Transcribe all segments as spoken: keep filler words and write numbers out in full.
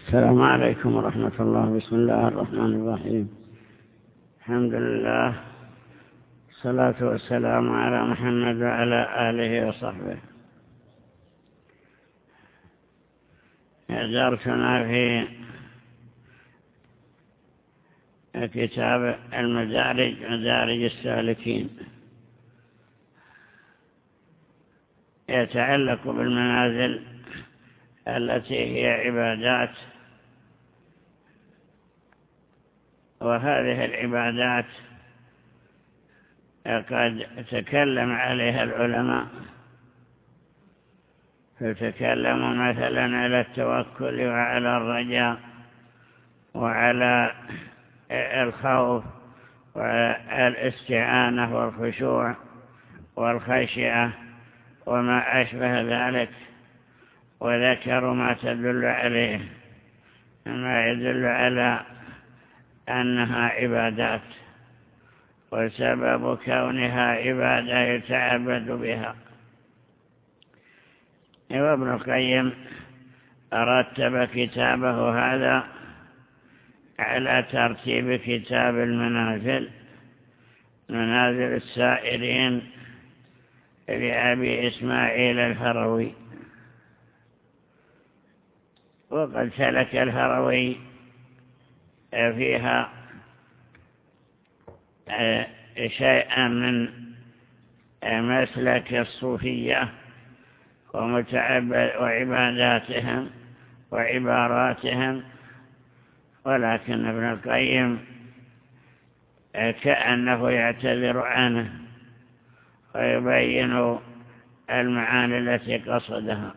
السلام عليكم ورحمة الله. بسم الله الرحمن الرحيم. الحمد لله، الصلاة والسلام على محمد وعلى آله وصحبه. درسنا في كتاب المدارج، مدارج السالكين، يتعلق بالمنازل التي هي عبادات، وهذه العبادات قد تكلم عليها العلماء، فتكلموا مثلا على التوكل وعلى الرجاء وعلى الخوف وعلى الاستعانة والخشوع والخشية وما أشبه ذلك، وذكروا ما تدل عليه، ما يدل على أنها عبادات، وسبب كونها عبادة يتعبد بها. وابن القيم رتب كتابه هذا على ترتيب كتاب المنازل، منازل السائرين لأبي إسماعيل الهروي. وقد سلك الهروي فيها شيئا من مسلك الصوفية وعباداتهم وعباراتهم، ولكن ابن القيم كأنه يعتذر عنه ويبين المعاني التي قصدها.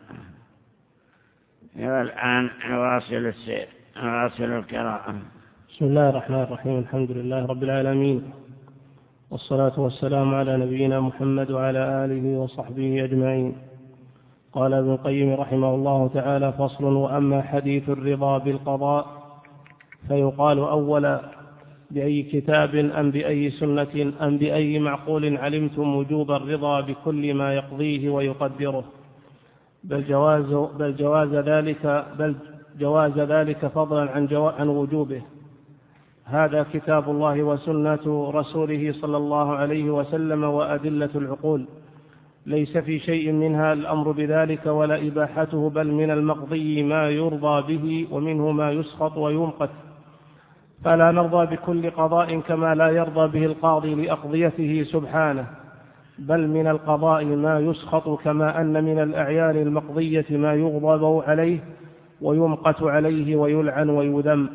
والآن نواصل السير، نواصل القراءة. بسم الله الرحمن الرحيم. الحمد لله رب العالمين، والصلاة والسلام على نبينا محمد وعلى آله وصحبه أجمعين. قال ابن القيم رحمه الله تعالى: فصل. وأما حديث الرضا بالقضاء فيقال أولا بأي كتاب أم بأي سنة أم بأي معقول علمتم وجوب الرضا بكل ما يقضيه ويقدره، بل جواز, بل جواز ذلك بل جواز ذلك فضلا عن, جو عن وجوبه. هذا كتاب الله وسنة رسوله صلى الله عليه وسلم وأدلة العقول، ليس في شيء منها الأمر بذلك ولا إباحته، بل من المقضي ما يرضى به ومنه ما يسخط ويمقت، فلا نرضى بكل قضاء كما لا يرضى به القاضي لأقضيته سبحانه، بل من القضاء ما يسخط، كما أن من الأعيان المقضية ما يغضب عليه ويمقت عليه ويلعن ويذم.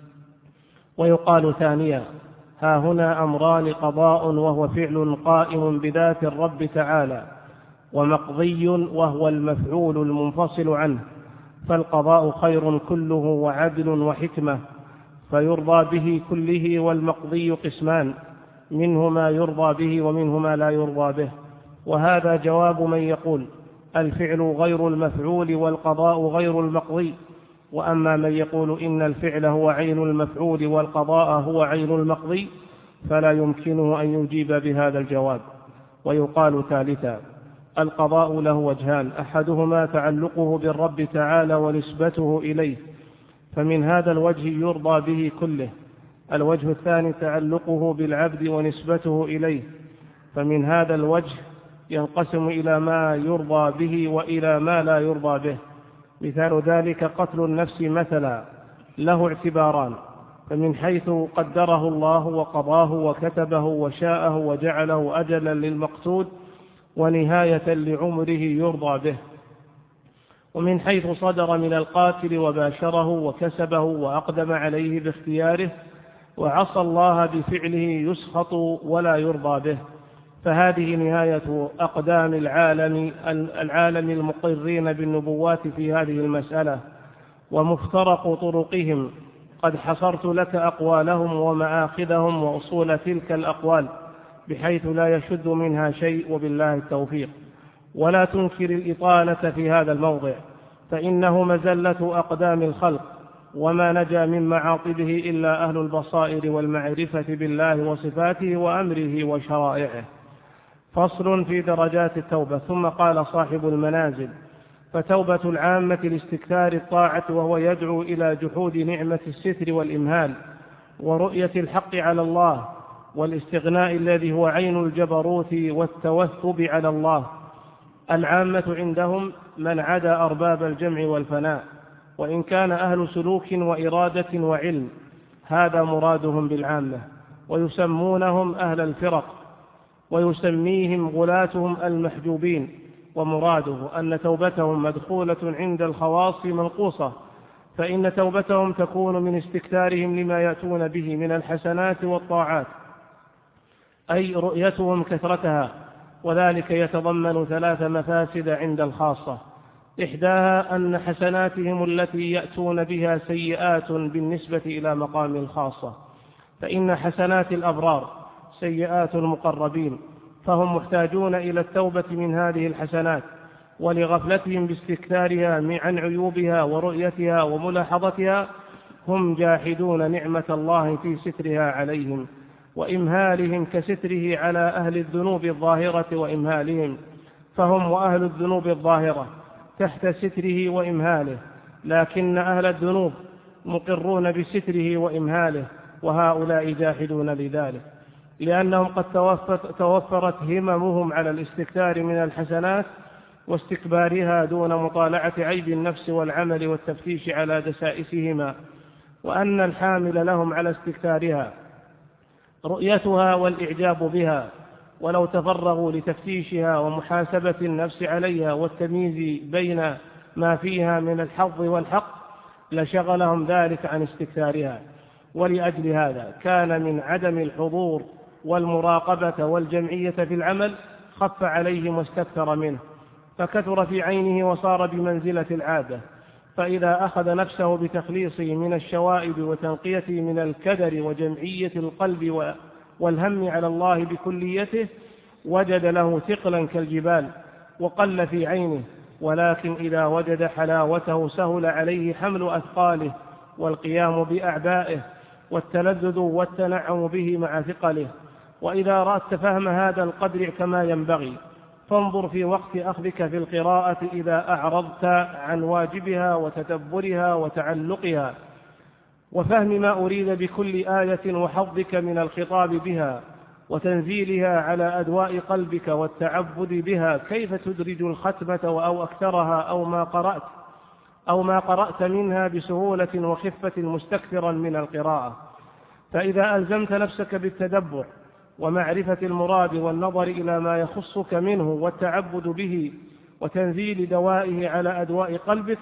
ويقال ثانيا: ها هنا أمران: قضاء وهو فعل قائم بذات الرب تعالى، ومقضي وهو المفعول المنفصل عنه، فالقضاء خير كله وعدل وحكمة، فيرضى به كله، والمقضي قسمان: منه ما يرضى به ومنه ما لا يرضى به. وهذا جواب من يقول الفعل غير المفعول والقضاء غير المقضي. وأما من يقول إن الفعل هو عين المفعول والقضاء هو عين المقضي فلا يمكنه أن يجيب بهذا الجواب. ويقال ثالثا: القضاء له وجهان: أحدهما تعلقه بالرب تعالى ونسبته إليه، فمن هذا الوجه يرضى به كله. الوجه الثاني تعلقه بالعبد ونسبته إليه، فمن هذا الوجه ينقسم إلى ما يرضى به وإلى ما لا يرضى به. مثال ذلك قتل النفس مثلا له اعتباران: فمن حيث قدره الله وقضاه وكتبه وشاءه وجعله أجلا للمقصود ونهاية لعمره يرضى به، ومن حيث صدر من القاتل وباشره وكسبه وأقدم عليه باختياره وعصى الله بفعله يسخط ولا يرضى به. فهذه نهاية أقدام العالم العالم المقرين بالنبوات في هذه المسألة، ومفترق طرقهم. قد حصرت لك أقوالهم ومآخذهم وأصول تلك الأقوال بحيث لا يشد منها شيء، وبالله التوفيق. ولا تنكر الإطالة في هذا الموضع، فإنه مزلة أقدام الخلق، وما نجا من معاطبه إلا أهل البصائر والمعرفة بالله وصفاته وأمره وشرائعه. فصل في درجات التوبة. ثم قال صاحب المنازل: فتوبة العامة لاستكثار الطاعة وهو يدعو إلى جحود نعمة الستر والإمهال ورؤية الحق على الله والاستغناء الذي هو عين الجبروت والتوثب على الله. العامة عندهم من عدا أرباب الجمع والفناء، وإن كان أهل سلوك وإرادة وعلم، هذا مرادهم بالعامة، ويسمونهم أهل الفرق، ويسميهم غلاتهم المحجوبين، ومراده أن توبتهم مدخولة عند الخواص منقوصة، فإن توبتهم تكون من استكثارهم لما يأتون به من الحسنات والطاعات، أي رؤيتهم كثرتها، وذلك يتضمن ثلاث مفاسد عند الخاصة. إحداها أن حسناتهم التي يأتون بها سيئات بالنسبة إلى مقام الخاصة، فإن حسنات الأبرار سيئات المقربين، فهم محتاجون إلى التوبة من هذه الحسنات، ولغفلتهم باستكثارها عن عيوبها ورؤيتها وملاحظتها هم جاحدون نعمة الله في سترها عليهم وإمهالهم كستره على أهل الذنوب الظاهرة وإمهالهم، فهم وأهل الذنوب الظاهرة تحت ستره وإمهاله، لكن أهل الذنوب مقرون بستره وإمهاله، وهؤلاء جاحدون لذلك، لأنهم قد توفرت هممهم على الاستكثار من الحسنات واستكبارها دون مطالعة عيب النفس والعمل والتفتيش على دسائسهما، وأن الحامل لهم على استكثارها رؤيتها والإعجاب بها، ولو تفرغوا لتفتيشها ومحاسبة النفس عليها والتمييز بين ما فيها من الحظ والحق لشغلهم ذلك عن استكثارها. ولأجل هذا كان من عدم الحضور والمراقبة والجمعية في العمل خف عليهم واستكثر منه، فكثر في عينه وصار بمنزلة العادة، فإذا أخذ نفسه بتخليصه من الشوائب وتنقيته من الكدر وجمعية القلب والهم على الله بكليته وجد له ثقلا كالجبال وقل في عينه، ولكن إذا وجد حلاوته سهل عليه حمل أثقاله والقيام بأعبائه والتلذذ والتنعم به مع ثقله. وإذا رأت فهم هذا القدر كما ينبغي فانظر في وقت أخذك في القراءة إذا أعرضت عن واجبها وتدبرها وتعلقها وفهم ما أريد بكل آية وحظك من الخطاب بها وتنزيلها على أدواء قلبك والتعبد بها، كيف تدرج الختمة أو أكثرها أو ما قرأت أو ما قرأت منها بسهولة وخفة مستكثرا من القراءة. فإذا ألزمت نفسك بالتدبر ومعرفة المراد والنظر إلى ما يخصك منه والتعبد به وتنزيل دوائه على أدواء قلبك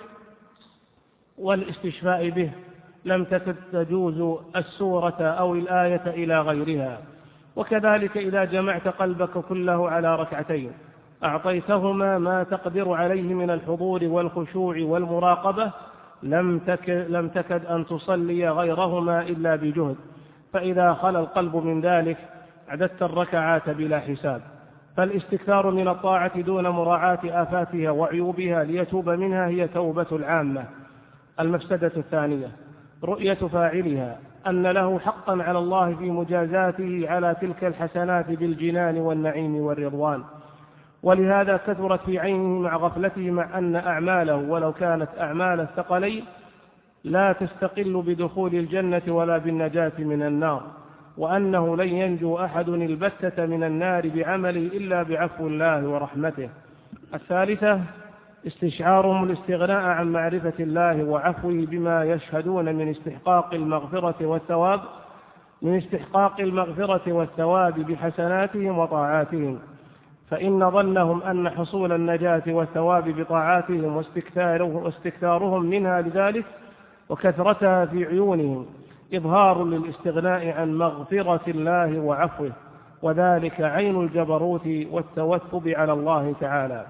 والاستشفاء به لم تكد تجوز السورة أو الآية إلى غيرها. وكذلك إذا جمعت قلبك كله على ركعتين أعطيتهما ما تقدر عليه من الحضور والخشوع والمراقبة لم تكد, لم تكد أن تصلي غيرهما إلا بجهد، فإذا خلا القلب من ذلك عددت الركعات بلا حساب. فالاستكثار من الطاعة دون مراعاة آفاتها وعيوبها ليتوب منها هي توبة العامة. المفسدة الثانية رؤية فاعلها أن له حقا على الله في مجازاته على تلك الحسنات بالجنان والنعيم والرضوان، ولهذا كثرت في عينه مع غفلته مع أن أعماله ولو كانت أعمال الثقلين لا تستقل بدخول الجنة ولا بالنجاة من النار، وأنه لن ينجو أحد البتة من النار بعمله إلا بعفو الله ورحمته. الثالثة استشعارهم الاستغناء عن معرفة الله وعفوه بما يشهدون من استحقاق المغفرة والثواب من استحقاق المغفرة والثواب بحسناتهم وطاعاتهم، فإن ظنهم أن حصول النجاة والثواب بطاعاتهم واستكثارهم منها لذلك وكثرتها في عيونهم إظهار للاستغناء عن مغفرة الله وعفوه، وذلك عين الجبروت والتوثب على الله تعالى.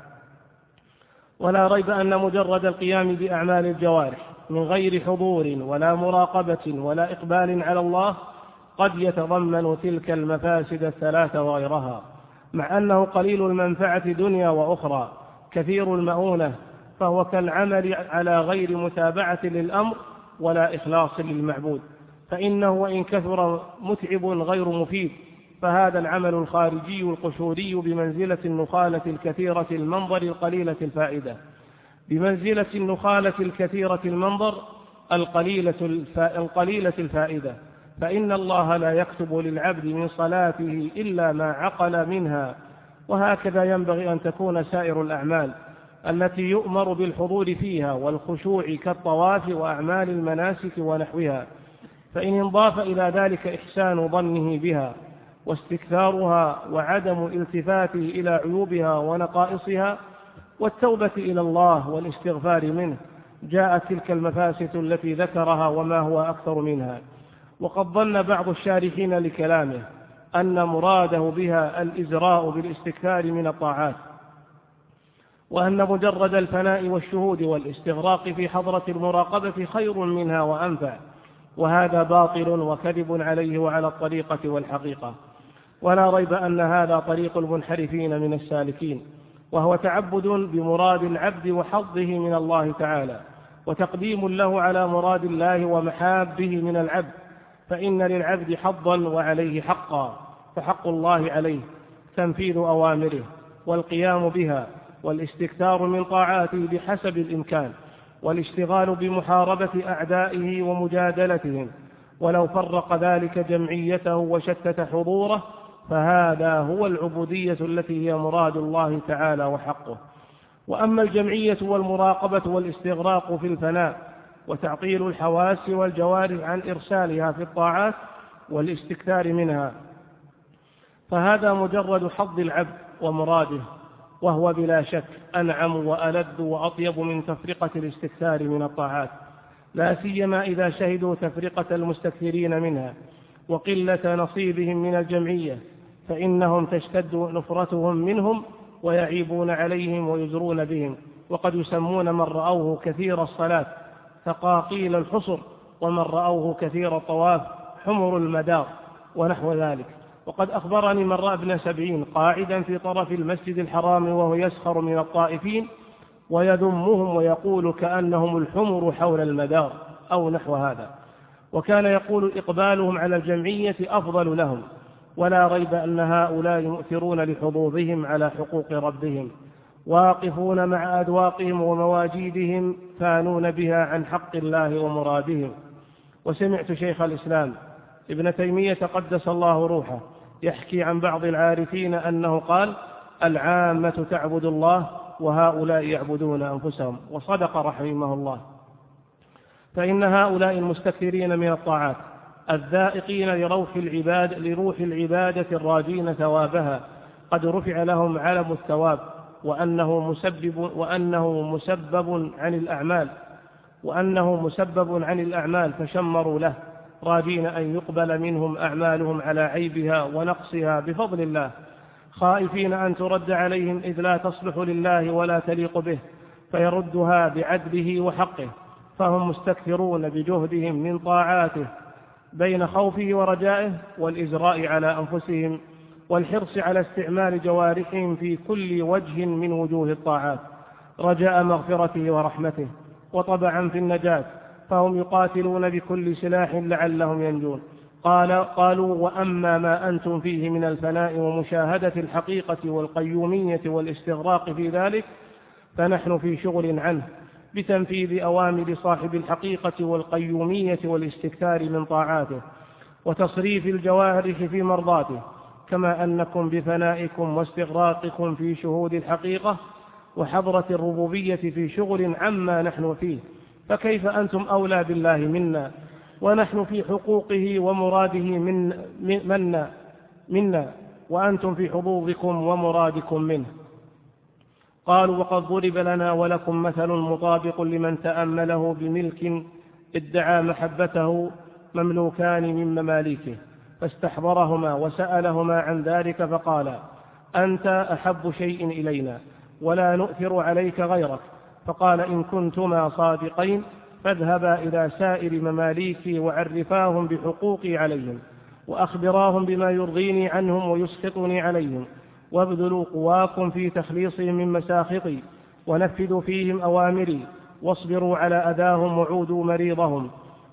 ولا ريب أن مجرد القيام بأعمال الجوارح من غير حضور ولا مراقبة ولا إقبال على الله قد يتضمن تلك المفاسد الثلاث وغيرها، مع أنه قليل المنفعة دنيا وأخرى كثير المؤونة، فهو كالعمل على غير متابعة للأمر ولا إخلاص للمعبود، فإنه وإن كثر متعب غير مفيد، فهذا العمل الخارجي القشوري بمنزلة النخالة الكثيرة المنظر القليلة الفائدة. بمنزلة النخالة الكثيرة المنظر القليلة, القليلة الفائدة، فإن الله لا يكتب للعبد من صلاته إلا ما عقل منها. وهكذا ينبغي أن تكون سائر الأعمال التي يؤمر بالحضور فيها والخشوع كالطواف وأعمال المناسك ونحوها، فإن انضاف إلى ذلك إحسان ظنه بها واستكثارها وعدم التفاته إلى عيوبها ونقائصها والتوبة إلى الله والاستغفار منه، جاءت تلك المفاسد التي ذكرها وما هو أكثر منها. وقد ظن بعض الشارحين لكلامه أن مراده بها الإزراء بالاستكثار من الطاعات، وأن مجرد الفناء والشهود والاستغراق في حضرة المراقبة خير منها وأنفع، وهذا باطل وكذب عليه وعلى الطريقة والحقيقة. ولا ريب أن هذا طريق المنحرفين من السالكين، وهو تعبد بمراد العبد وحظه من الله تعالى، وتقديم له على مراد الله ومحابه من العبد، فإن للعبد حظا وعليه حقا، فحق الله عليه تنفيذ أوامره والقيام بها والاستكثار من طاعاته بحسب الإمكان، والاشتغال بمحاربة أعدائه ومجادلتهم، ولو فرق ذلك جمعيته وشتت حضوره فهذا هو العبودية التي هي مراد الله تعالى وحقه. وأما الجمعية والمراقبة والاستغراق في الفناء وتعطيل الحواس والجوارح عن إرسالها في الطاعات والاستكثار منها، فهذا مجرد حظ العبد ومراده، وهو بلا شك أنعم وألذ وأطيب من تفرقة الاستكثار من الطاعات، لا سيما إذا شهدوا تفرقة المستكثرين منها وقلة نصيبهم من الجمعية، فإنهم تشتد نفرتهم منهم ويعيبون عليهم ويزرون بهم، وقد يسمون من رأوه كثير الصلاة ثقاقيل الحصر، ومن رأوه كثير الطواف حمر المدار ونحو ذلك. وقد أخبرني من رأى ابن سبعين قاعدا في طرف المسجد الحرام وهو يسخر من الطائفين ويذمهم ويقول كأنهم الحمر حول المدار أو نحو هذا، وكان يقول إقبالهم على الجمعية أفضل لهم. ولا ريب أن هؤلاء يؤثرون لحظوظهم على حقوق ربهم، واقفون مع أذواقهم ومواجيدهم، فانون بها عن حق الله ومرادهم. وسمعت شيخ الإسلام ابن تيمية قدس الله روحه يحكي عن بعض العارفين أنه قال: العامة تعبد الله وهؤلاء يعبدون أنفسهم. وصدق رحمه الله، فإن هؤلاء المستكثرين من الطاعات الذائقين لروح العباد لروح العبادة الراجين ثوابها قد رفع لهم علم الثواب، وأنه مسبب وأنه مسبب عن الأعمال وأنه مسبب عن الأعمال فشمروا له، راجين أن يقبل منهم أعمالهم على عيبها ونقصها بفضل الله، خائفين أن ترد عليهم إذ لا تصلح لله ولا تليق به فيردها بعدله وحقه، فهم مستكثرون بجهدهم من طاعاته بين خوفه ورجائه والإزراء على أنفسهم والحرص على استعمال جوارحهم في كل وجه من وجوه الطاعات رجاء مغفرته ورحمته وطبعا في النجاة، فهم يقاتلون بكل سلاح لعلهم ينجون. قال قالوا: وأما ما أنتم فيه من الفناء ومشاهدة الحقيقة والقيومية والاستغراق في ذلك فنحن في شغل عنه بتنفيذ أوامر صاحب الحقيقة والقيومية والاستكثار من طاعاته وتصريف الجوارح في مرضاته، كما أنكم بفنائكم واستغراقكم في شهود الحقيقة وحضرة الربوبية في شغل عما نحن فيه، فكيف أنتم أولى بالله منا ونحن في حقوقه ومراده من منا, منا وأنتم في حظوظكم ومرادكم منه. قالوا: وقد ضرب لنا ولكم مثل مطابق لمن تأمله بملك ادعى محبته مملوكان من مماليكه، فاستحضرهما وسألهما عن ذلك فقالا: أنت أحب شيء إلينا ولا نؤثر عليك غيرك. فقال: إن كنتما صادقين فاذهبا إلى سائر مماليكي وعرفاهم بحقوقي عليهم وأخبراهم بما يرضيني عنهم ويسخطني عليهم، وابذلوا قواكم في تخليصهم من مساخطي ونفذوا فيهم أوامري، واصبروا على أذاهم وعودوا مريضهم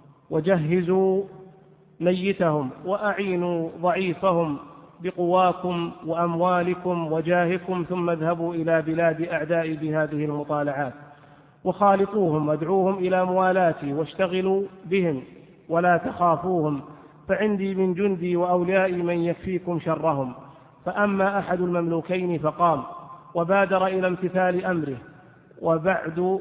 وجهزوا ميتهم وأعينوا ضعيفهم بقواكم وأموالكم وجاهكم، ثم اذهبوا إلى بلاد أعداء بهذه المطالعات وخالطوهم وادعوهم إلى موالاتي واشتغلوا بهم ولا تخافوهم، فعندي من جندي وأوليائي من يكفيكم شرهم. فأما أحد المملوكين فقام وبادر إلى امتثال أمره وبعد,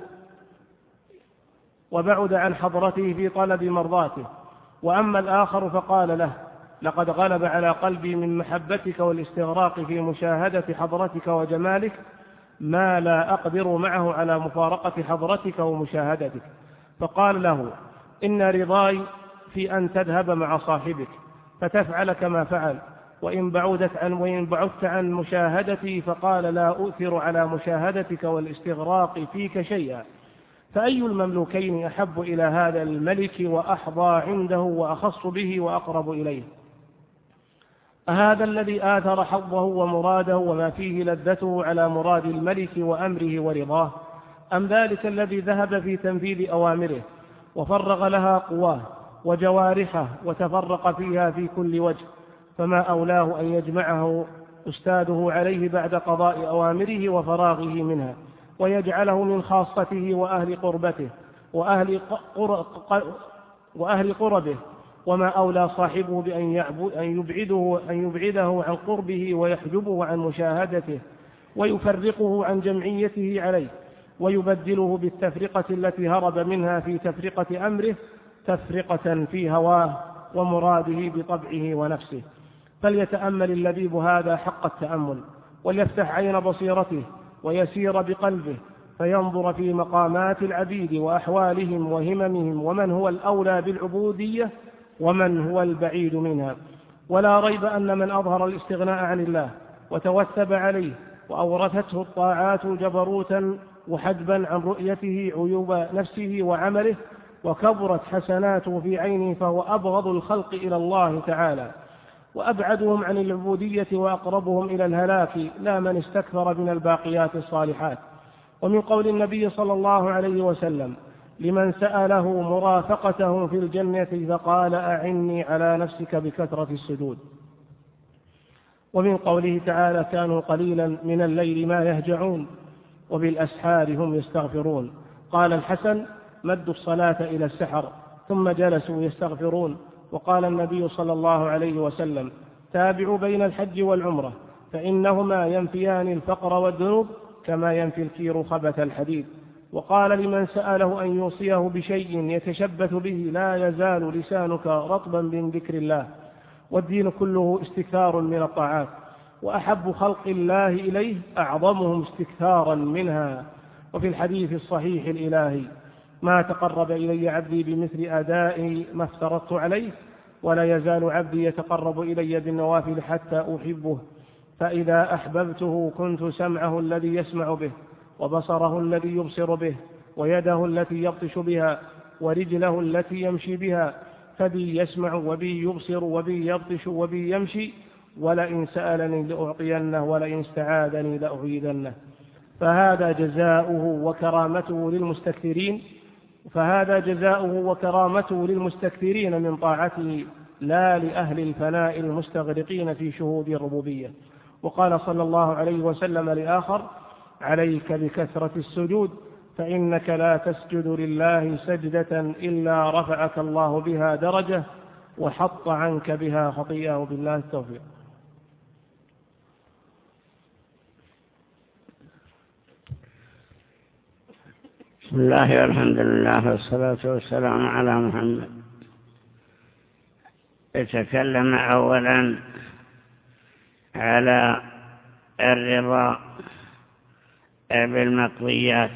وبعد عن حضرته في طلب مرضاته. وأما الآخر فقال له: لقد غلب على قلبي من محبتك والاستغراق في مشاهدة حضرتك وجمالك ما لا أقدر معه على مفارقة حضرتك ومشاهدتك. فقال له: إن رضاي في أن تذهب مع صاحبك فتفعل كما فعل، وإن بعدت عن وإن بعدت عن مشاهدتي فقال: لا أؤثر على مشاهدتك والاستغراق فيك شيئا. فأي المملوكين أحب إلى هذا الملك وأحظى عنده وأخص به وأقرب إليه؟ أهذا الذي آثر حظه ومراده وما فيه لذته على مراد الملك وأمره ورضاه، أم ذلك الذي ذهب في تنفيذ أوامره وفرغ لها قواه وجوارحه وتفرق فيها في كل وجه؟ فما أولاه أن يجمعه أستاذه عليه بعد قضاء أوامره وفراغه منها، ويجعله من خاصته وأهل قربته وأهل, وأهل قربه. وما أولى صاحبه بأن يبعده, أن يبعده عن قربه ويحجبه عن مشاهدته ويفرقه عن جمعيته عليه، ويبدله بالتفرقة التي هرب منها في تفرقة أمره تفرقة في هواه ومراده بطبعه ونفسه. فليتأمل اللبيب هذا حق التأمل، وليفتح عين بصيرته ويسير بقلبه فينظر في مقامات العبيد وأحوالهم وهممهم، ومن هو الأولى بالعبودية ومن هو البعيد منها. ولا ريب أن من أظهر الاستغناء عن الله وتوثب عليه وأورثته الطاعات جبروتا وحجبا عن رؤيته عيوب نفسه وعمله، وكبرت حسناته في عينه، فهو أبغض الخلق إلى الله تعالى وأبعدهم عن العبودية وأقربهم إلى الهلاك، لا من استكثر من الباقيات الصالحات. ومن قول النبي صلى الله عليه وسلم لمن سأله مرافقته في الجنة فقال: أعني على نفسك بكثرة السجود. ومن قوله تعالى: كانوا قليلا من الليل ما يهجعون وبالأسحار هم يستغفرون. قال الحسن: مدوا الصلاة إلى السحر ثم جلسوا يستغفرون. وقال النبي صلى الله عليه وسلم: تابعوا بين الحج والعمرة فإنهما ينفيان الفقر والذنوب كما ينفي الكير خبث الحديد. وقال لمن سأله أن يوصيه بشيء يتشبث به: لا يزال لسانك رطبا من ذكر الله. والدين كله استكثار من الطاعات، وأحب خلق الله إليه أعظمهم استكثارا منها. وفي الحديث الصحيح الإلهي: ما تقرب إلي عبدي بمثل أداء ما افترضت عليه، ولا يزال عبدي يتقرب إلي بالنوافل حتى أحبه، فإذا أحببته كنت سمعه الذي يسمع به، وبصره الذي يبصر به، ويده التي يبطش بها، ورجله التي يمشي بها. فبي يسمع وبي يبصر وبي يبطش وبي يمشي، ولئن سألني لأعطينه ولئن استعاذني لأعيذنه. فهذا جزاؤه وكرامته للمستكثرين فهذا جزاؤه وكرامته للمستكثرين من طاعته، لا لأهل الفناء المستغرقين في شهود الربوبية. وقال صلى الله عليه وسلم لآخر: عليك بكثرة السجود فإنك لا تسجد لله سجدة إلا رفعك الله بها درجة وحط عنك بها خطيئة. وبالله التوفيق. بسم الله والحمد لله والصلاة والسلام على محمد. يتكلم أولا على الرضا بالمقضيات.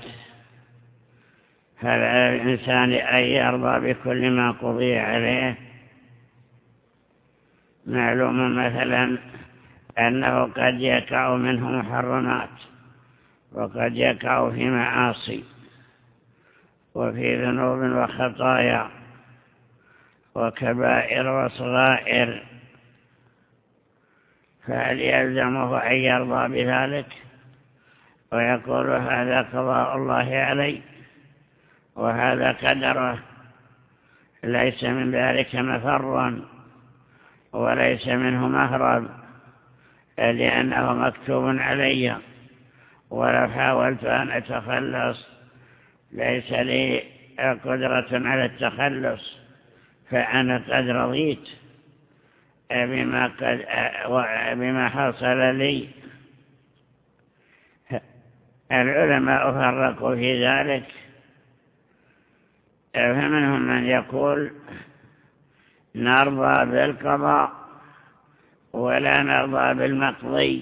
هل على الإنسان أن يرضى بكل ما قضي عليه؟ معلوم مثلا أنه قد يقع منه محرمات، وقد يقع في معاصي وفي ذنوب وخطايا وكبائر وصغائر، فهل يلزمه أن يرضى بذلك ويقول: هذا قضاء الله علي وهذا قدره، ليس من ذلك مفر وليس منه مهرب، لأنه مكتوب علي، ولو حاولت أن أتخلص ليس لي قدرة على التخلص، فأنا قد رضيت بما, قد بما حصل لي. العلماء فرقوا في ذلك، فمنهم من يقول نرضى بالقضاء ولا نرضى بالمقضي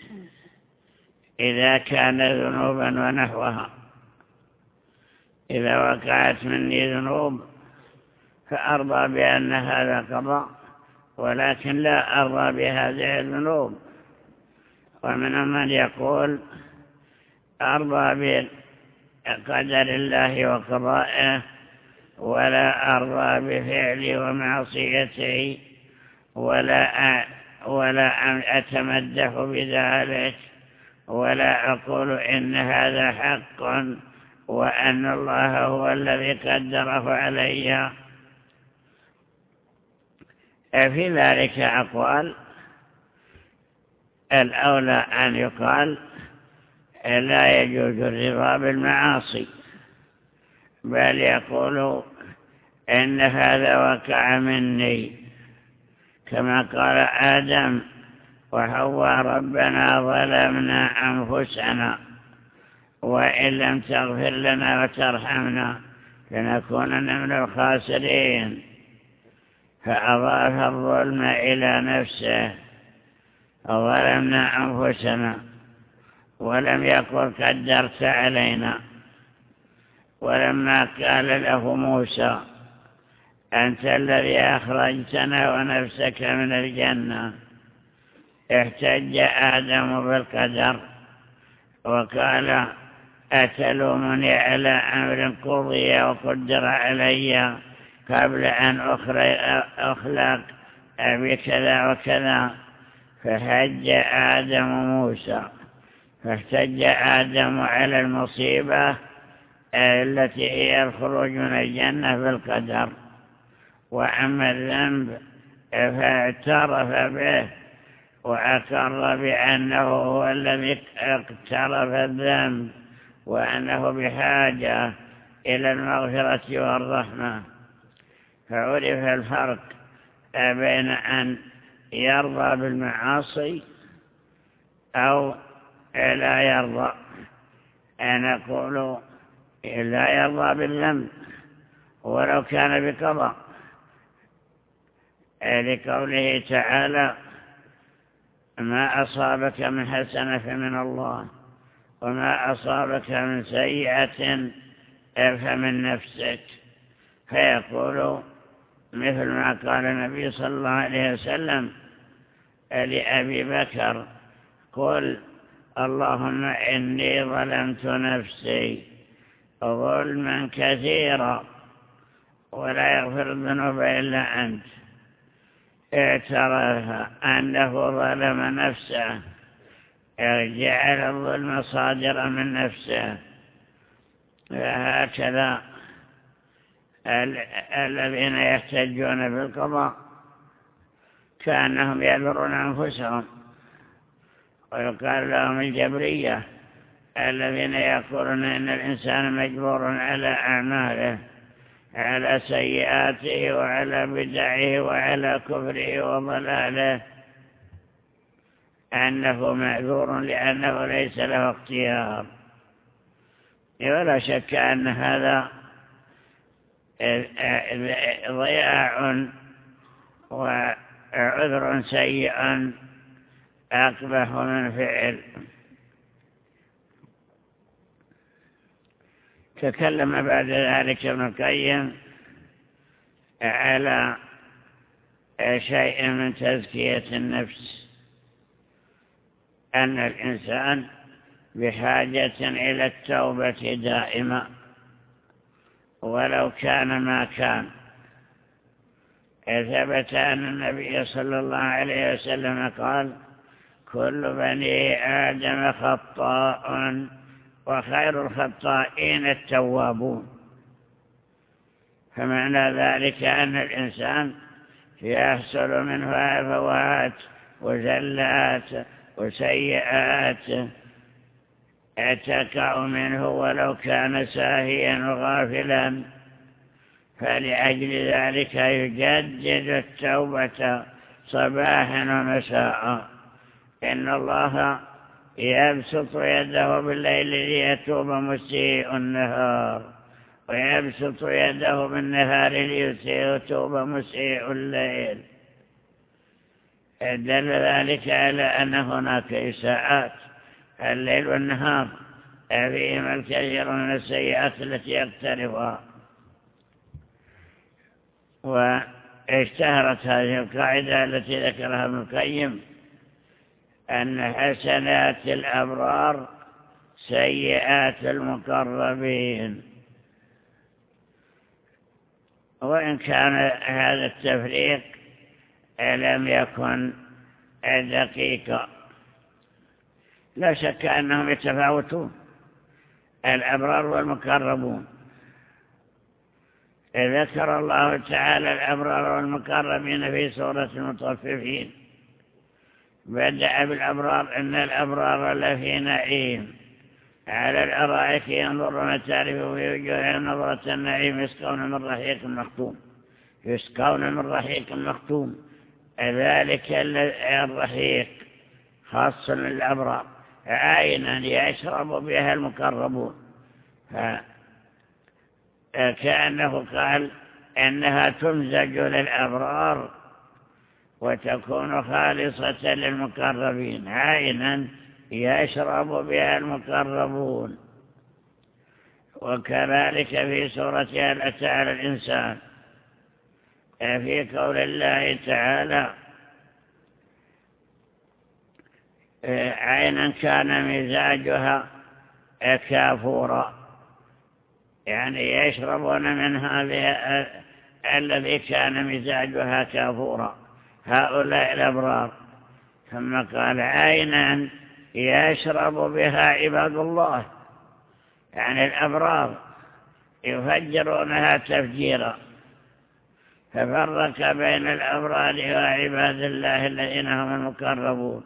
إذا كان ذنوبا ونحوها. إذا وقعت مني ذنوب فأرضى بأن هذا قضاء، ولكن لا أرضى بهذه الذنوب. ومنهم من يقول أرضى بقدر الله وقضائه ولا أرضى بفعلي ومعصيته، ولا ولا أتمدح بذلك، ولا أقول إن هذا حق وأن الله هو الذي قدره علي. في ذلك أقوال. الأولى أن يقال لا يجوز الرضا بالمعاصي، بل يقول إن هذا وقع مني، كما قال آدم وحواء ربنا ظلمنا أنفسنا وإن لم تغفر لنا وترحمنا لنكونن من الخاسرين، فأضاف الظلم إلى نفسه، ظلمنا أنفسنا، ولم يقل قدرت علينا. ولما قال له موسى أنت الذي أخرجتنا ونفسك من الجنة، احتج آدم بالقدر وقال أتلومني على أمر قضي وقدر علي قبل أن أخلق بكذا وكذا. فحج آدم موسى، فاحتج آدم على المصيبة التي هي الخروج من الجنة بالقدر. وأما الذنب فاعترف به وأقر بأنه هو الذي اقترف الذنب، وأنه بحاجة إلى المغفرة والرحمة. فعرف الفرق بين أن يرضى بالمعاصي أو لا يرضى. أنا أقول لا يرضى بالذنب ولو كان بقضاء، لقوله تعالى ما أصابك من حسنة فمن الله وما أصابك من سيئة فمن نفسك. فيقول مثل ما قال النبي صلى الله عليه وسلم لأبي بكر قل اللهم إني ظلمت نفسي ظلما كثيرا ولا يغفر الذنوب إلا أنت. اعترف أنه ظلم نفسه، جعل الظلم صادرا من نفسه. هكذا الذين يحتجون بالقضاء كأنهم يذرون أنفسهم، ويقال لهم الجبرية الذين يقولون إن الإنسان مجبور على أعماله، على سيئاته وعلى بدعه وعلى كفره وضلاله، أنه معذور لأنه ليس له اختيار. ولا شك أن هذا ضياع وعذر سيء أقبح من فعل. تكلم بعد ذلك ابن القيم على شيء من تزكية النفس، أن الإنسان بحاجة إلى التوبة دائما ولو كان ما كان. ثبت أن النبي صلى الله عليه وسلم قال كل بني آدم خطاء وخير الخطائين التوابون. فمعنى ذلك أن الإنسان يحصل منه هفوات وزلات وسيئات تقع منه ولو كان ساهيا وغافلا، فلأجل ذلك يجدد التوبة صباحا ومساء. إن الله يبسط يده بالليل ليتوب مسيء النهار، ويبسط يده بالنهار ليتوب مسيء الليل. دل ذلك على أن هناك ساعات الليل والنهار فيهما الكثير من السيئات التي يقترفها. واشتهرت هذه القاعدة التي ذكرها ابن القيم أن حسنات الأبرار سيئات المقربين. وإن كان هذا التفريق لم يكن دقيقا، لا شك أنهم يتفاوتون الأبرار والمقربون. ذكر الله تعالى الأبرار والمقربين في سورة المطففين، بدأ بالأبرار: إن الأبرار لفي نعيم على الأرائك ينظرون تعرف في وجوههم نظرة النعيم يسقون من رحيق مختوم يسقون من رحيق مختوم ذلك الرحيق خاص للأبرار، عينا يشرب بها المقربون. كأنه قال إنها تمزج للأبرار وتكون خالصة للمقربين، عينا يشرب بها المقربون. وكذلك في سورة هل أتى على الإنسان في قول الله تعالى: عينا كان مزاجها كافورا، يعني يشربون من هذه الذي كان مزاجها كافورا، هؤلاء الأبرار. ثم قال: عينا يشرب بها عباد الله، يعني الأبرار يفجرونها تفجيرا. ففرق بين الأبرار وعباد الله الذين هم المقربون.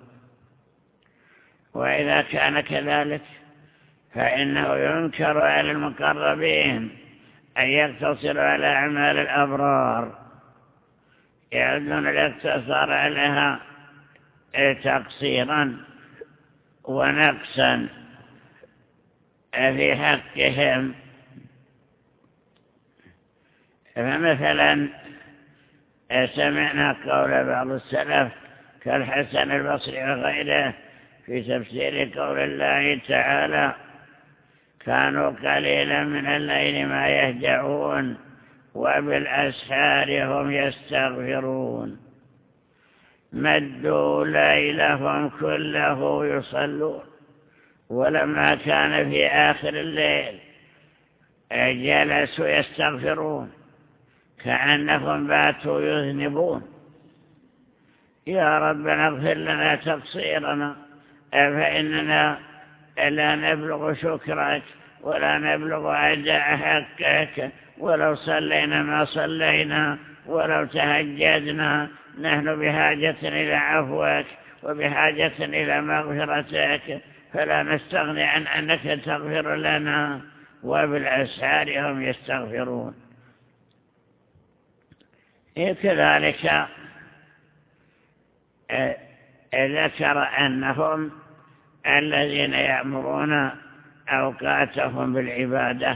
وإذا كان كذلك فإنه ينكر على المقربين أن يقتصروا على أعمال الأبرار، يعدون الاقتصار عليها تقصيرا ونقصا في حقهم. فمثلا سمعنا قول بعض السلف كالحسن البصري وغيره في تفسير قول الله تعالى: كانوا قليلا من الليل ما يهجعون وبالأسحار هم يستغفرون، مدوا ليلهم كله يصلون، ولما كان في آخر الليل جلسوا يستغفرون كأنهم باتوا يذنبون: يا ربنا اغفر لنا تقصيرنا، فإننا لا نبلغ شكرك ولا نبلغ أداء حقك، ولو صلينا ما صلينا ولو تهجدنا، نحن بحاجة إلى عفوك وبحاجة إلى مغفرتك، فلا نستغني عن أنك تغفر لنا، وبالأسحار هم يستغفرون. كذلك ذكر أنهم الذين يأمرون أوقاتهم بالعبادة.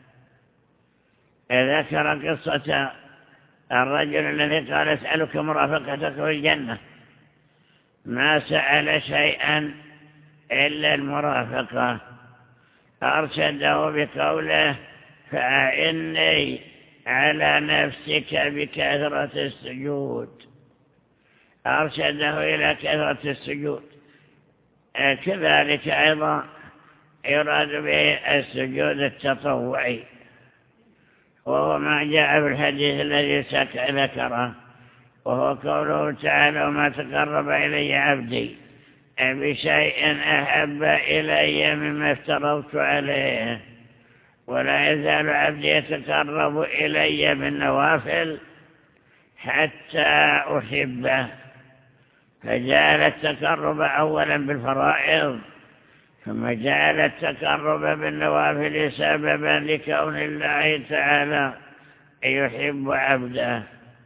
ذكر قصة الرجل الذي قال: أسألك مرافقتك في الجنة، ما سأل شيئا إلا المرافقة. أرشده بقوله: فأعني على نفسك بكثرة السجود. أرشده إلى كثرة السجود. كذلك أيضا يراد به السجود التطوعي، وهو ما جاء في الحديث الذي ذكره، وهو قوله تعالى: وما تقرب إلي عبدي بشيء أحب إلي مما افترضت عليه، ولا يزال عبدي يتقرب إلي بالنوافل حتى أحبه. فجعل التقرب أولا بالفرائض، ثم جعل التقرب بالنوافل سببا لكون الله تعالى يحب عبده.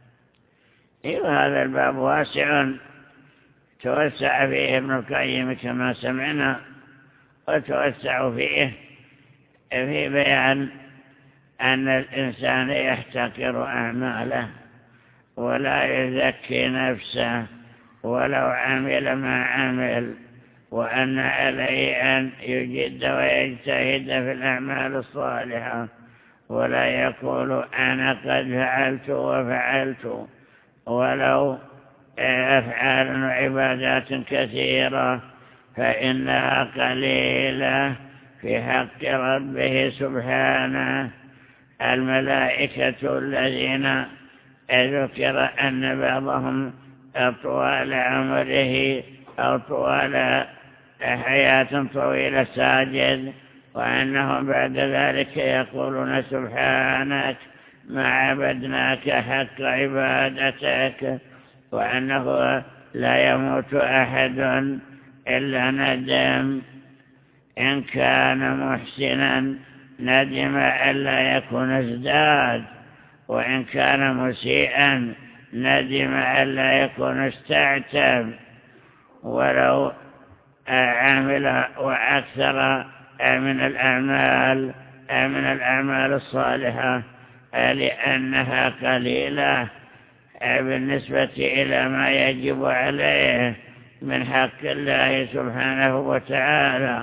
وهذا الباب واسع توسع فيه ابن القيم كما سمعنا، وتوسع فيه في بيان أن الإنسان يحتقر أعماله ولا يزكي نفسه ولو عمل ما عمل، وأن عليه أن يجد ويجتهد في الأعمال الصالحة ولا يقول أنا قد فعلت وفعلت، ولو أفعال وعبادات كثيرة فإنها قليلة في حق ربه سبحانه. الملائكة الذين ذكر أن بعضهم طوال عمره أو طوال حياة طويلة ساجد، وأنهم بعد ذلك يقولون سبحانك ما عبدناك حق عبادتك، وأنه لا يموت أحد إلا ندم، إن كان محسنا ندم ألا يكون ازداد، وإن كان مسيئا ندم ألا يكون استعتب، ولو عمل وأكثر من الأعمال من الأعمال الصالحة لأنها قليلة بالنسبة إلى ما يجب عليه من حق الله سبحانه وتعالى.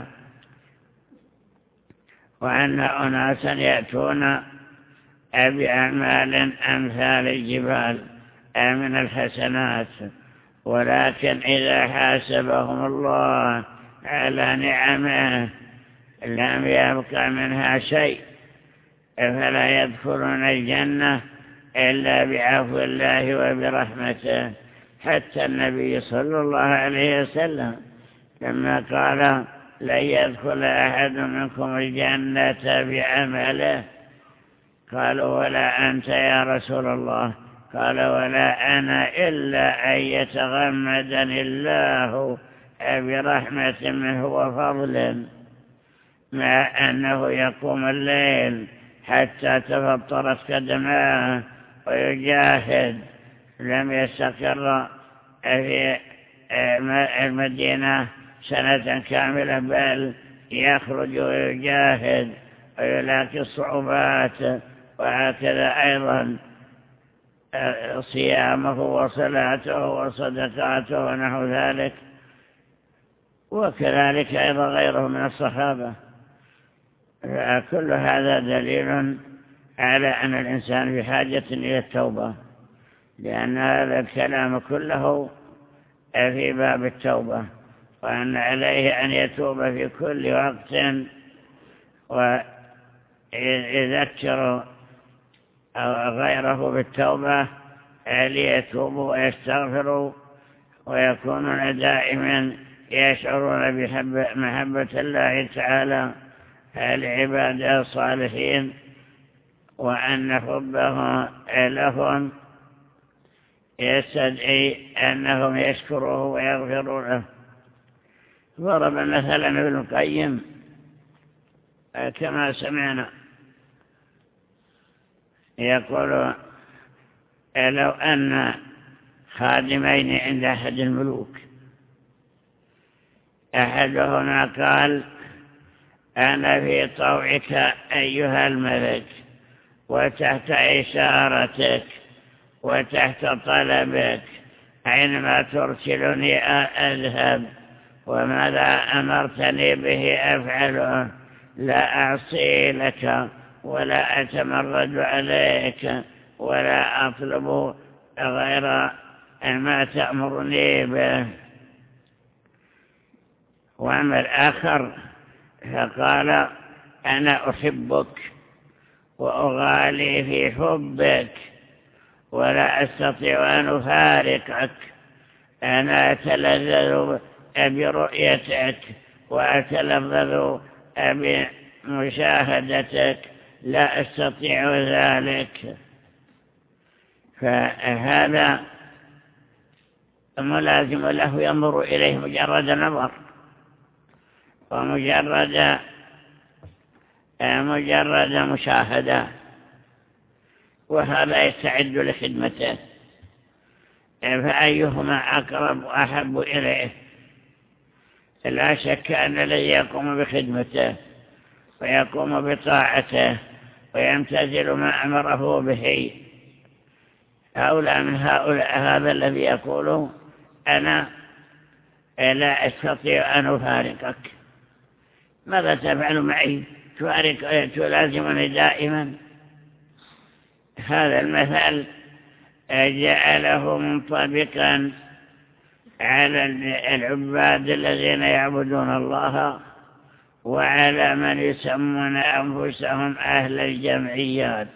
وأن أناسا يأتون بأعمال أمثال الجبال من الحسنات، ولكن إذا حاسبهم الله على نعمه لم يبقى منها شيء، فلا يدخلون الجنة إلا بعفو الله وبرحمته. حتى النبي صلى الله عليه وسلم لما قال لن يدخل أحد منكم الجنة بعمله قالوا ولا أنت يا رسول الله؟ قال ولا أنا إلا أن يتغمدني الله برحمة منه وفضل، مع أنه يقوم الليل حتى تفطرت قدماه ويجاهد، لم يستقر في المدينة سنة كاملة، بل يخرج ويجاهد ويلاقي الصعوبات. وهكذا أيضا صيامه وصلاته وصدقاته ونحو ذلك، وكذلك أيضا غيره من الصحابة. كل هذا دليل على أن الإنسان بحاجة إلى التوبة، لأن هذا الكلام كله في باب التوبة، وأن عليه أن يتوب في كل وقت ويذكر غيره بالتوبة ليتوبوا ويستغفروا ويكونون دائما يشعرون بمحبة الله تعالى لعباده الصالحين، وأن حبه لهم يستدعي أنهم يشكروه ويغفروا له. ضرب مثلا ابن القيم كما سمعنا يقول لو أن خادمين عند أحد الملوك، أحدهما قال أنا في طوعك أيها الملك وتحت إشارتك وتحت طلبك، أينما ترسلني أذهب، وماذا أمرتني به أفعله، لا أعصي لك ولا أتمرد عليك ولا أطلب غير ما تأمرني به. وأما الآخر فقال أنا أحبك وأغالي في حبك ولا أستطيع أن أفارقك، أنا أتلذذ برؤيتك وأتلذذ بمشاهدتك، لا أستطيع ذلك. فهذا ملازم له ينظر إليه مجرد نظر، ومجرد مجرد مشاهدة، وهذا يستعد لخدمته، فأيهما أقرب وأحب إليه؟ لا شك أن الذي يقوم بخدمته ويقوم بطاعته ويمتثل ما أمره به هؤلاء من هؤلاء هذا الذي يقول أنا لا أستطيع أن أفارقك، ماذا تفعل معي؟ تفارق تلازمني دائما. هذا المثل جعله منطبقا على العباد الذين يعبدون الله وعلى من يسمون أنفسهم أهل الجمعيات.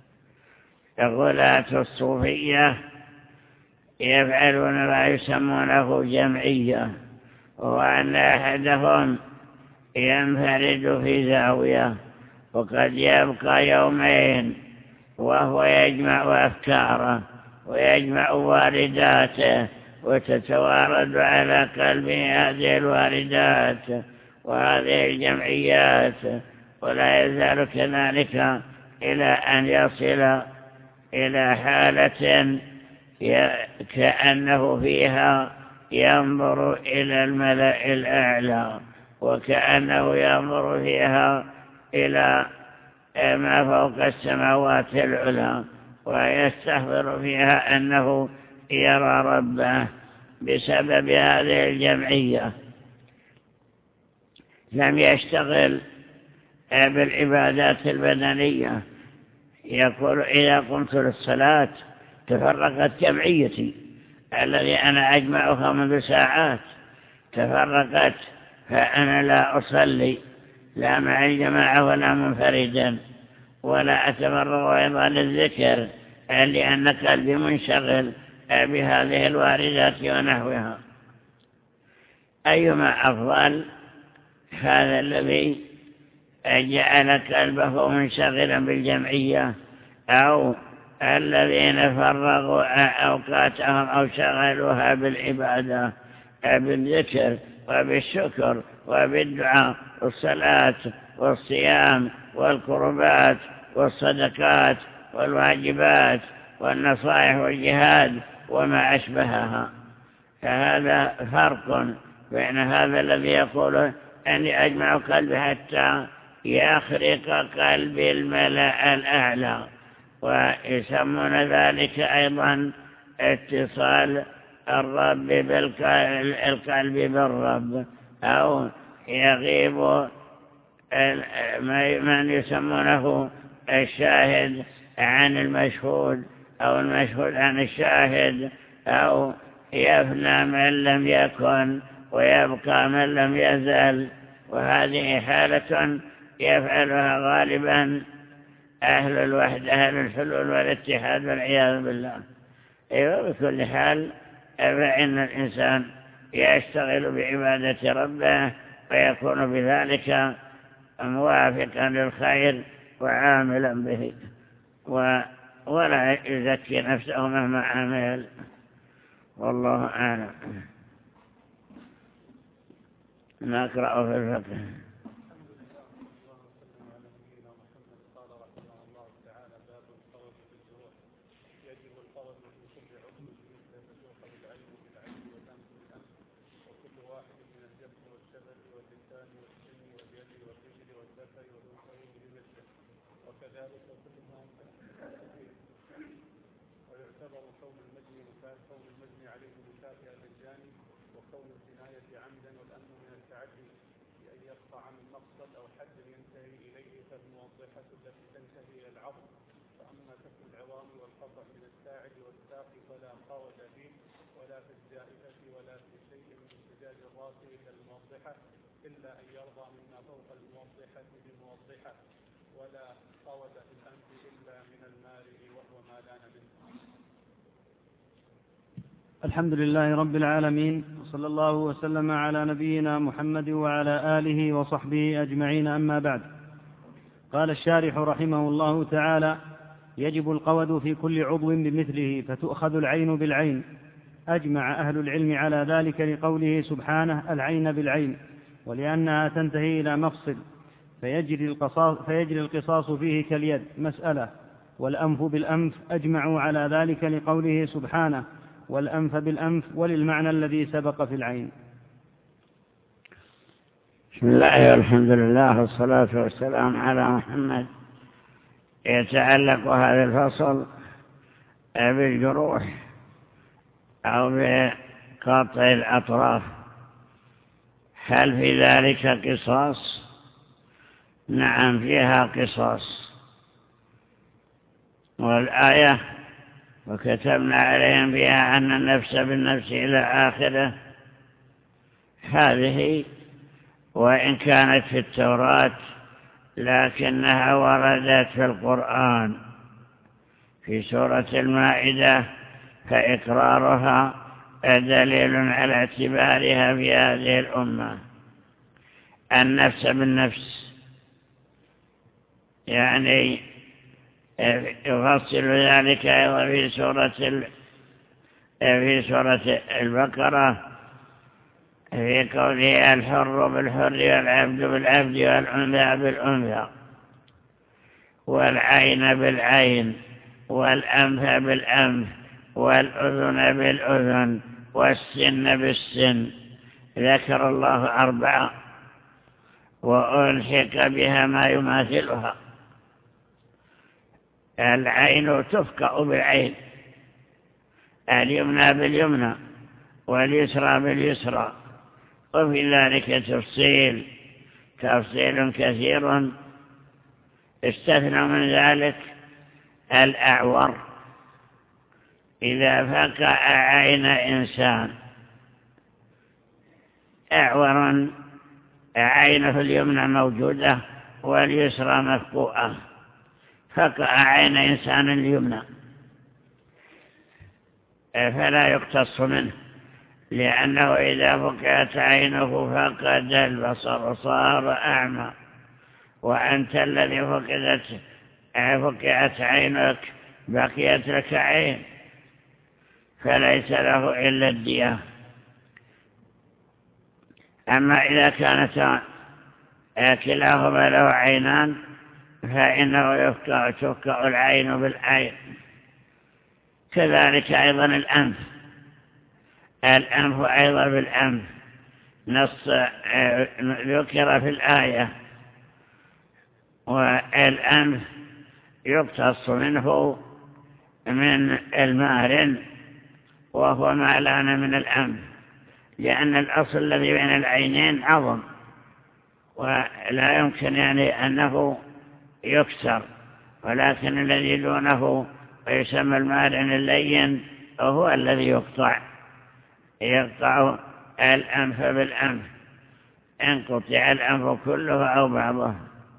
غلاة الصوفية يفعلون ما يسمونه جمعية، وأن أحدهم ينفرد في زاوية وقد يبقى يومين وهو يجمع أفكاره ويجمع وارداته وتتوارد على قلبه هذه الواردات وهذه الجمعيات، ولا يزال كذلك إلى أن يصل إلى حالة كأنه فيها ينظر إلى الملأ الأعلى، وكأنه ينظر فيها إلى ما فوق السماوات العلى، ويستحضر فيها أنه يرى ربه بسبب هذه الجمعية. لم يشتغل بالعبادات البدنية، يقول إذا قمت للصلاة تفرقت جمعيتي الذي أنا أجمعها منذ ساعات، تفرقت فأنا لا أصلي لا مع الجماعة ولا منفردا، ولا أتمرغ أيضا للذكر لأن قلبي منشغل بهذه الواردات ونحوها. أيما أفضل؟ هذا الذي جعل قلبه منشغلا بالجمعية، أو الذين فرغوا أوقاتهم أو شغلوها بالعبادة بالذكر وبالشكر وبالدعاء والصلاة والصيام والقربات والصدقات والواجبات والنصائح والجهاد وما أشبهها. فهذا فرق بين هذا الذي يقول أني أجمع قلبي حتى يخرق قلبي الملأ الأعلى، ويسمون ذلك أيضا اتصال الرب بالقلب بالرب، أو يغيب من يسمونه الشاهد عن المشهود أو المشهود عن الشاهد، أو يفنى من لم يكن ويبقى من لم يزل. وهذه حالة يفعلها غالبا أهل الوحدة أهل الحلول والاتحاد والعياذ بالله. أيوة، بكل حال فإن الإنسان يشتغل بعبادة ربه ويكون بذلك موافقا للخير وعاملا به، ولا يزكي نفسه مهما عمل. والله أعلم. نقرأ في الفقه. إلا أن يرضى مما فوق الموضحة بموضحة، ولا قود في الأنف إلا من المارئ وهو ما لان منه. الحمد لله رب العالمين، وصلى الله وسلم على نبينا محمد وعلى آله وصحبه أجمعين، أما بعد. قال الشارح رحمه الله تعالى: يجب القود في كل عضو بمثله فتؤخذ العين بالعين. أجمع أهل العلم على ذلك لقوله سبحانه: العين بالعين، ولأنها تنتهي إلى مفصل فيجري القصاص, فيجري القصاص فيه كاليد مسألة. والأنف بالأنف أجمعوا على ذلك لقوله سبحانه والأنف بالأنف وللمعنى الذي سبق في العين. بسم الله والحمد لله والصلاة والسلام على محمد. يتعلق هذا الفصل بالجروح أو بقطع الأطراف، هل في ذلك قصاص؟ نعم فيها قصاص. والآية وكتبنا عليهم فيها أن النفس بالنفس إلى آخره، هذه وإن كانت في التوراة لكنها وردت في القرآن في سورة المائدة، فإقرارها دليل على اعتبارها في هذه الأمة. النفس بالنفس يعني يفصل ذلك أيضا في سورة في سورة البقرة في قوله الحر بالحر والعبد بالعبد والأنثى بالأنثى والعين بالعين والأنف بالأنف والأذن بالأذن والسن بالسن. ذكر الله أربعة وألحق بها ما يماثلها. العين تفكأ بالعين، اليمنى باليمنى واليسرى باليسرى، وفي ذلك تفصيل تفصيل كثير. استثنى من ذلك الأعور، إذا فقع عين إنسان أعور عينه اليمنى موجودة واليسرى مفقوعة، فقع عين إنسان اليمنى فلا يقتص منه، لأنه إذا فقعت عينه فقد البصر وصار أعمى، وأنت الذي فقدت فقعت عينك بقيت لك عين، فليس له إلا الدية. أما إذا كانت كلاهما له عينان فإنه يفقع تفقع العين بالعين. كذلك أيضا الأنف الأنف أيضا بالأنف، نص ذكر في الآية، والأنف يقتص منه من المارن وهو ما لان من الأنف، لأن الأصل الذي بين العينين عظم ولا يمكن يعني أنه يكسر، ولكن الذي دونه ويسمى المارن اللين هو الذي يقطع يقطع الأنف بالأنف، إن قطع الأنف كله أو بعضه.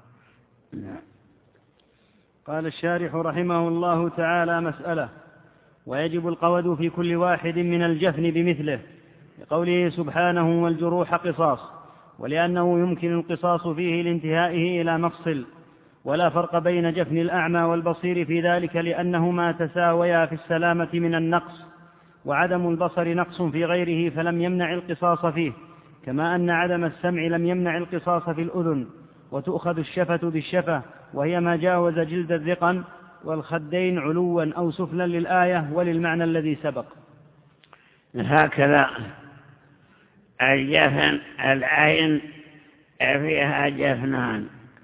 قال الشارح رحمه الله تعالى مسألة: ويجب القود في كل واحد من الجفن بمثله، لقوله سبحانه والجروح قصاص، ولأنه يمكن القصاص فيه لانتهائه إلى مفصل، ولا فرق بين جفن الأعمى والبصير في ذلك، لأنهما تساويا في السلامة من النقص، وعدم البصر نقص في غيره فلم يمنع القصاص فيه، كما أن عدم السمع لم يمنع القصاص في الأذن. وتؤخذ الشفة بالشفة، وهي ما جاوز جلد الذقن والخدين علوا أو سفلا للآية وللمعنى الذي سبق. هكذا الجفن العين فيها جفنان،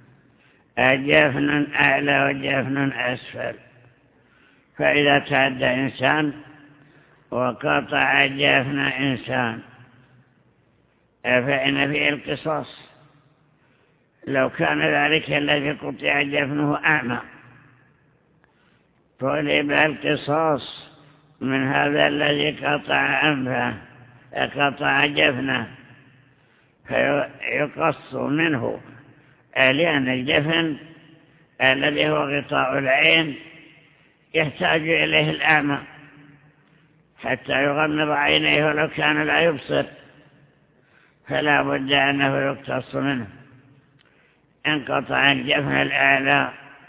جفن أعلى وجفن أسفل، فإذا تعدى إنسان وقطع جفن إنسان فإن فيه القصاص، لو كان ذلك الذي قطع جفنه أعمى طلب القصاص من هذا الذي قطع أنفه قطع جفنه فيقص منه، لأن الجفن الذي هو غطاء العين يحتاج إليه الأعمى حتى يغمض عينيه ولو كان لا يبصر، فلا بد أنه يقتص منه. انقطع الجفن الأعلى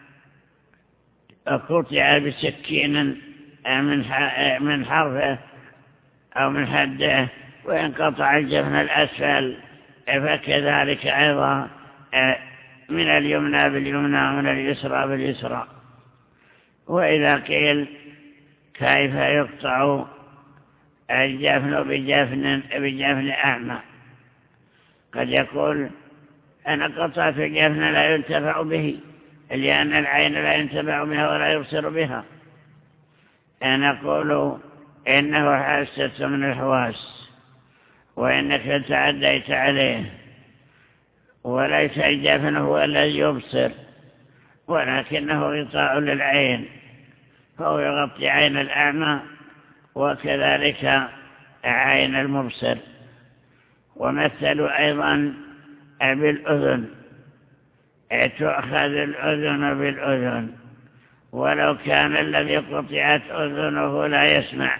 قطع بسكين من حرفه أو من حده، وانقطع الجفن الأسفل فكذلك أيضا من اليمنى باليمنى ومن اليسرى باليسرى. وإذا قيل كيف يقطع الجفن بجفن, بجفن أعمى، قد يقول أنا قطعت الجفن لا ينتفع به لأن العين لا ينتفع بها ولا يبصر بها. أنا أقول إنه حاسة من الحواس وإنك تعديت عليه، وليس الجفن هو الذي يبصر ولكنه غطاء للعين، فهو يغطي عين الأعمى وكذلك عين المبصر. ومثلوا أيضا بالأذن، تؤخذ الأذن بالأذن ولو كان الذي قطعت أذنه لا يسمع.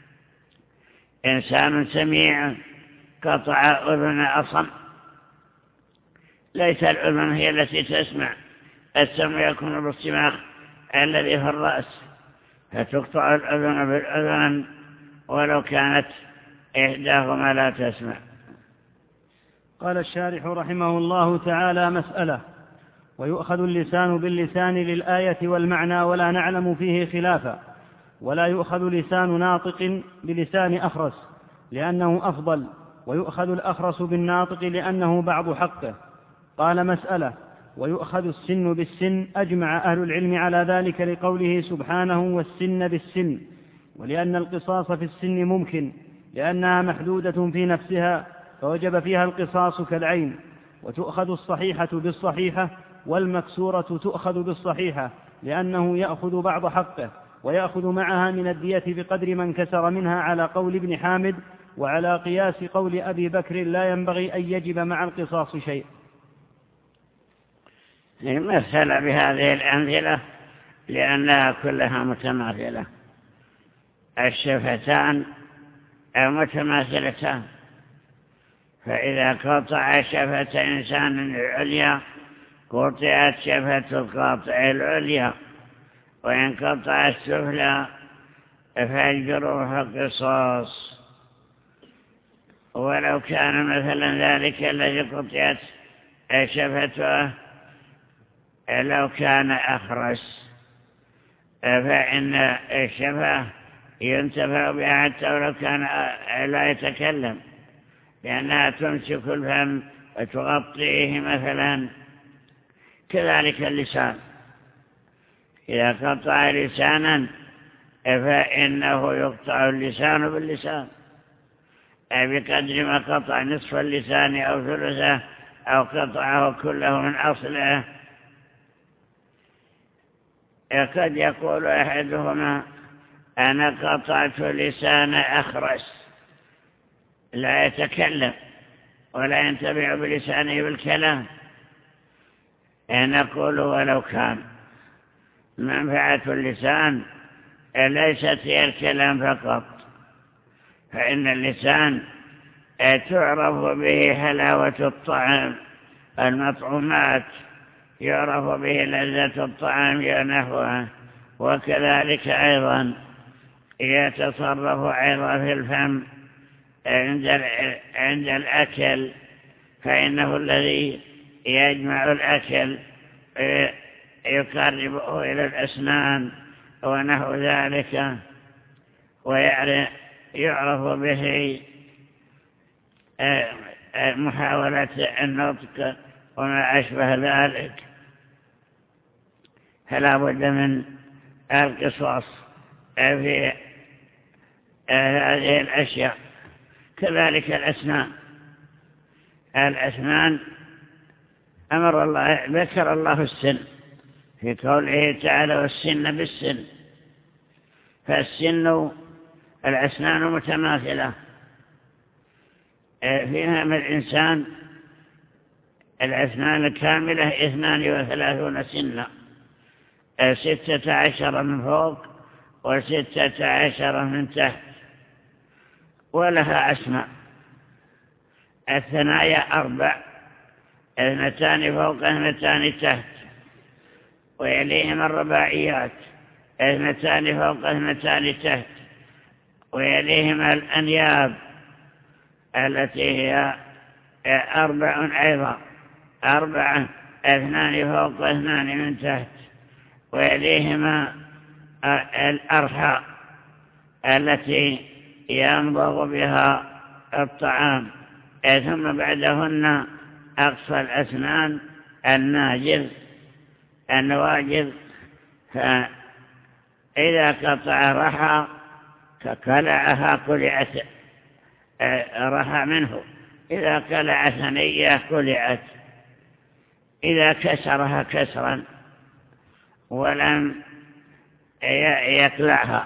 إنسان سميع قطع أذن أصم، ليس الأذن هي التي تسمع، السمع يكون بالصماخ الذي في الرأس، فتقطع الأذن بالأذن ولو كانت إحداهما لا تسمع. قال الشارح رحمه الله تعالى: مسألة: ويؤخذ اللسان باللسان للآية والمعنى ولا نعلم فيه خلافا، ولا يؤخذ لسان ناطق بلسان أخرس لأنه أفضل، ويؤخذ الأخرس بالناطق لأنه بعض حقه. قال: مسألة: ويؤخذ السن بالسن، أجمع أهل العلم على ذلك لقوله سبحانه: والسن بالسن، ولأن القصاص في السن ممكن لأنها محدودة في نفسها فوجب فيها القصاص كالعين. وتؤخذ الصحيحة بالصحيحة، والمكسورة تؤخذ بالصحيحة لأنه يأخذ بعض حقه، ويأخذ معها من الدية بقدر من كسر منها على قول ابن حامد، وعلى قياس قول أبي بكر لا ينبغي أن يجب مع القصاص شيء. مثل بهذه الأمثلة لأنها كلها متماثلة، الشفتان متماثلتان، فإذا قطع شفة إنسان العليا قطعت شفة القاطع العليا، وإن قطع السفلى فالجروح قصاص. ولو كان مثلا ذلك الذي قطعت شفته لو كان أخرس فإن الشفة ينتفع بها حتى ولو كان لا يتكلم، لأنها تمسك الفم وتغطيه مثلا. كذلك اللسان، إذا قطع لسانا فإنه يقطع اللسان باللسان بقدر ما قطع نصف اللسان أو ثلثه أو قطعه كله من أصله. قد يقول أحدهما: أنا قطعت لسان أخرس لا يتكلم ولا ينتفع بلسانه بالكلام. نقول: ولو كان منفعة اللسان ليست هي الكلام فقط، فإن اللسان تعرف به حلاوة الطعام، المطعومات يعرف به لذة الطعام ونحوها، وكذلك أيضا يتصرف أيضا في الفم عند عند الأكل، فإنه الذي يجمع الأكل يقربه إلى الأسنان ونحو ذلك، ويعرف به محاولة النطق وما أشبه ذلك. فلا بد من القصاص في هذه الأشياء. كذلك الأسنان، الأسنان أمر الله ذكر الله السن في قوله تعالى: والسن بالسن، فالسن الأسنان متماثلة. فيها من الإنسان الأسنان الكاملة اثنان وثلاثون سنة، ستة عشر من فوق وستة عشر من تحت، ولها أسماء. الثنايا أربع، اثنتان فوق اثنتان تحت، ويليهما الرباعيات، اثنتان فوق اثنتان تحت، ويليهما الأنياب التي هي أربع أيضا أربعة، اثنان فوق اثنان من تحت، ويليهما الأرحى التي ينضغ بها الطعام، ثم بعدهن أقصى الأسنان الناجذ النواجذ، فإذا قطع رحى ككلعها كلعت رحى منه، إذا كلع ثنية كلعت، إذا كسرها كسرا ولم يكلعها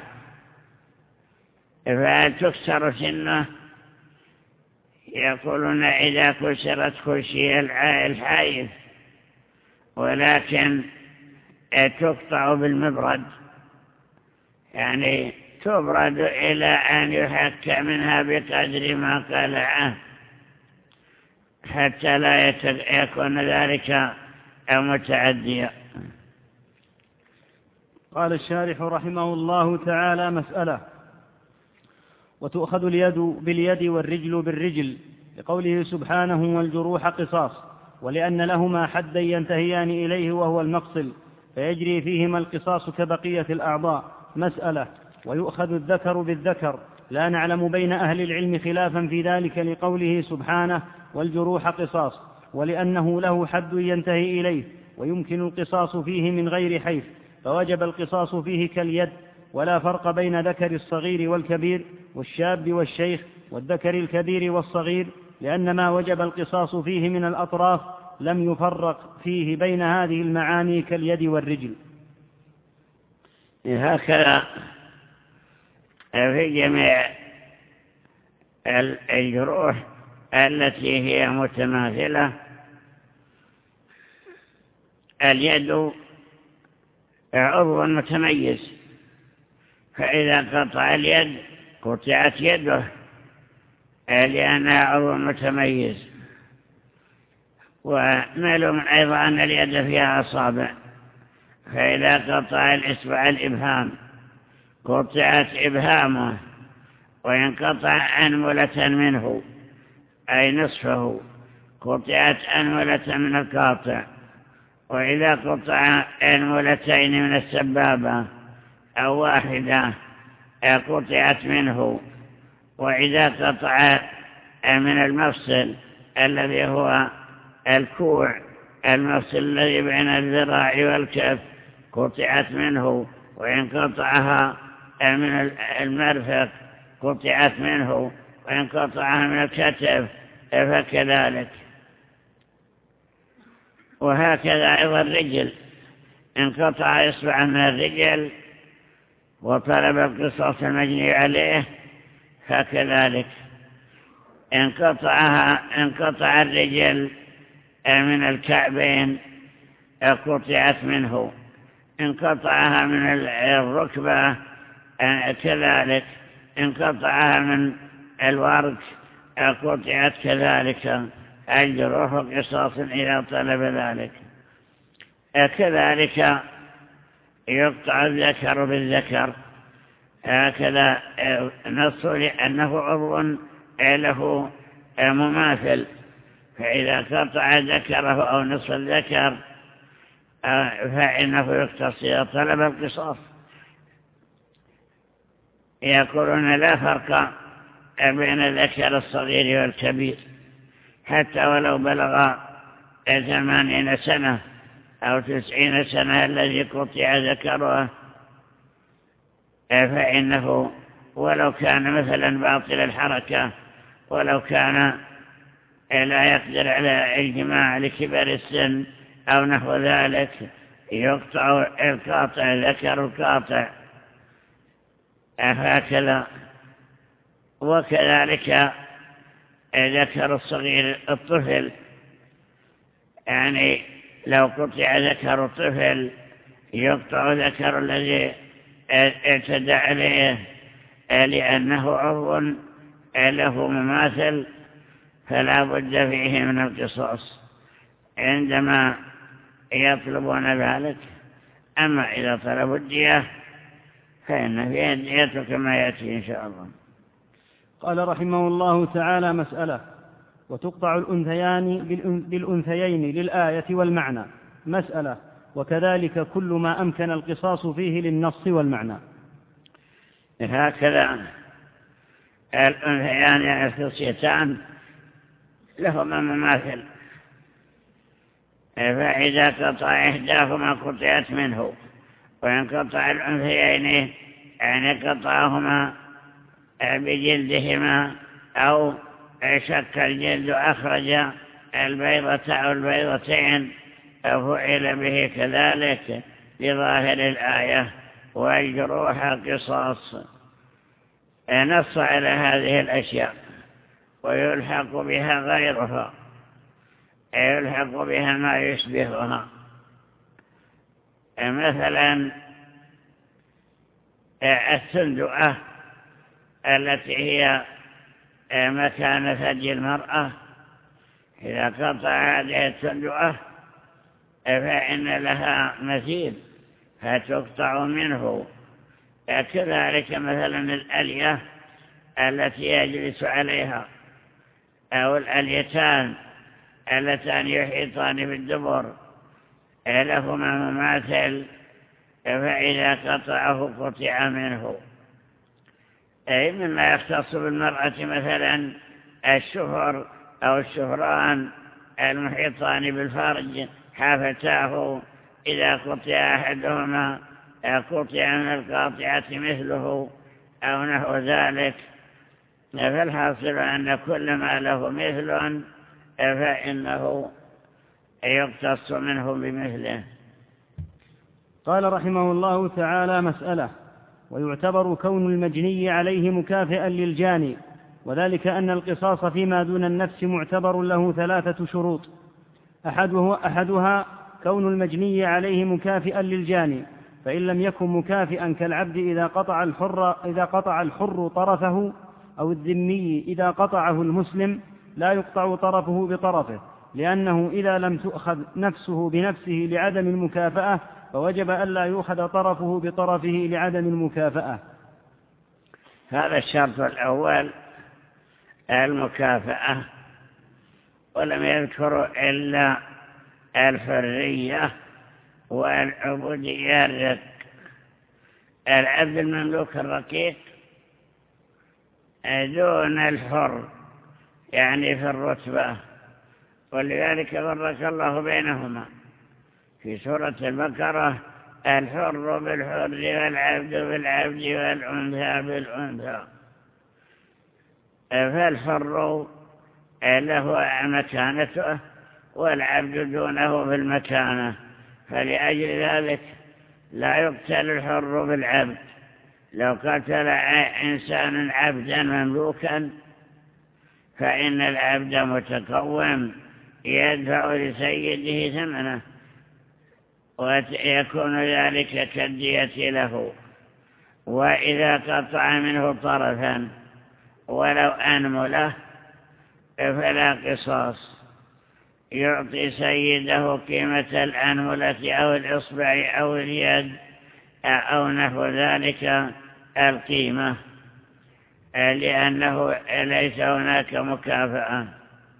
فتكسر سنه. يقولون إذا كسرت خشي الحائف، ولكن تقطع بالمبرد، يعني تبرد إلى أن يحك منها بقدر ما قلعه حتى لا يكون ذلك متعديا. قال الشارح رحمه الله تعالى: مسألة: وتؤخذ اليد باليد والرجل بالرجل، لقوله سبحانه: والجروح قصاص، ولأن لهما حدا ينتهيان إليه وهو المقصل، فيجري فيهما القصاص كبقية الأعضاء. مسألة: ويؤخذ الذكر بالذكر، لا نعلم بين أهل العلم خلافا في ذلك، لقوله سبحانه: والجروح قصاص، ولأنه له حد ينتهي إليه ويمكن القصاص فيه من غير حيف، فوجب القصاص فيه كاليد، ولا فرق بين ذكر الصغير والكبير والشاب والشيخ والذكر الكبير والصغير، لأن ما وجب القصاص فيه من الأطراف لم يفرق فيه بين هذه المعاني كاليد والرجل. هكذا في جميع الجروح التي هي متماثلة. اليد عضو متميز، فإذا قطع اليد قطعت يده لأنها عضو متميز. ومعلوم أيضا أن اليد فيها أصابع، فإذا قطع الإصبع الإبهام قطعت إبهامه، وينقطع أنملة منه أي نصفه قطعت أنملة من القاطع. وإذا قطع أنملتين من السبابة أو واحدة قطعت منه. وإذا قطع من المفصل الذي هو الكوع، المفصل الذي بين الذراع والكف قطعت منه. وإن قطعها من المرفق قطعت منه، وإن قطعها من الكتف فكذلك. وهكذا أيضا الرجل، إن قطع إصبعا من الرجل وطلب القصاص المجني عليه فكذلك. إن قطعها إن قطع الرجل من الكعبين قطعت منه. إن قطعها من الركبة كذلك. إن قطعها من الورك قطعت كذلك. الجروح قصاص إذا طلب ذلك. كذلك يقطع الذكر بالذكر، هكذا نص لأنه عضو له مماثل، فإذا قطع ذكره أو نصف الذكر فإنه يقتص إذا طلب القصاص. يقولون لا فرق بين الذكر الصغير والكبير، حتى ولو بلغ ثمانين سنة أو تسعين سنة الذي قطع ذكره، فإنه ولو كان مثلا باطل الحركة، ولو كان لا يقدر على الجماع لكبر السن أو نحو ذلك، يقطع القاطع ذكر القاطع هكذا. وكذلك ذكر الصغير الطفل، يعني لو قطع ذكر الطفل يقطع ذكر الذي اعتدى عليه، لأنه عضو له مماثل، فلا بد فيه من القصاص عندما يطلبون ذلك. أما إذا طلبوا الدية فإن فيه الدية كما يأتي إن شاء الله. قال رحمه الله تعالى: مسألة: وتقطع الأنثيان بالأنثيين للآية والمعنى. مسألة: وكذلك كل ما أمكن القصاص فيه للنص والمعنى. هكذا الأنثيان يعني الخصيتان لهما مماثل، فإذا قطع إحداهما قطعت منه، وإن قطع الأنثيين يعني قطعهما بجلدهما أو شك الجلد أخرج البيضة أو البيضتين أو فعل به كذلك لظاهر الآية، والجروح قصاص. نص على هذه الأشياء ويلحق بها غيرها، يلحق بها ما يشبهها. مثلا السندؤة التي هي مكان ثدي المرأة، إذا قطع هذه السندؤة فإن لها مثيل فتقطع منه. كذلك مثلا الألية التي يجلس عليها أو الأليتان اللتان يحيطان بالدبر لهما مماثل، فإذا قطعه قطع منه. أي مما يختص بالمرأة مثلا الشفر أو الشفران المحيطان بالفرج حافتاه، إذا قطع أحدهما قطع من القاطعة مثله أو نحو ذلك. فالحاصل أن كل ما له مثل فإنه يقتص منه بمثله. قال رحمه الله تعالى: مسألة: ويعتبر كون المجني عليه مكافئا للجاني، وذلك أن القصاص فيما دون النفس معتبر له ثلاثة شروط. أحدها, أحدها كون المجني عليه مكافئا للجاني، فإن لم يكن مكافئا كالعبد إذا قطع الحر, إذا قطع الحر طرفه، أو الذمي إذا قطعه المسلم، لا يقطع طرفه بطرفه، لأنه إذا لم تؤخذ نفسه بنفسه لعدم المكافأة فوجب ألا يؤخذ طرفه بطرفه لعدم المكافأة. هذا الشرط الأول المكافأة، ولم يذكر إلا الحرية والعبودية الرق. العبد المملوك الرقيق دون الحر يعني في الرتبة، ولذلك فرق الله بينهما في سورة البقرة: الحر بالحر والعبد بالعبد والأنثى بالأنثى. فالحر له مكانته والعبد دونه في المكانة، فلأجل ذلك لا يقتل الحر بالعبد. لو قتل إنسان عبدا مملوكا فإن العبد متقوم يدفع لسيده ثمنه، ويكون ذلك كالدية له. وإذا قطع منه طرفا ولو أنمله فلا قصاص، يعطي سيده قيمة الأنملة أو الإصبع أو اليد أو نحو ذلك القيمة، لأنه ليس هناك مكافأة.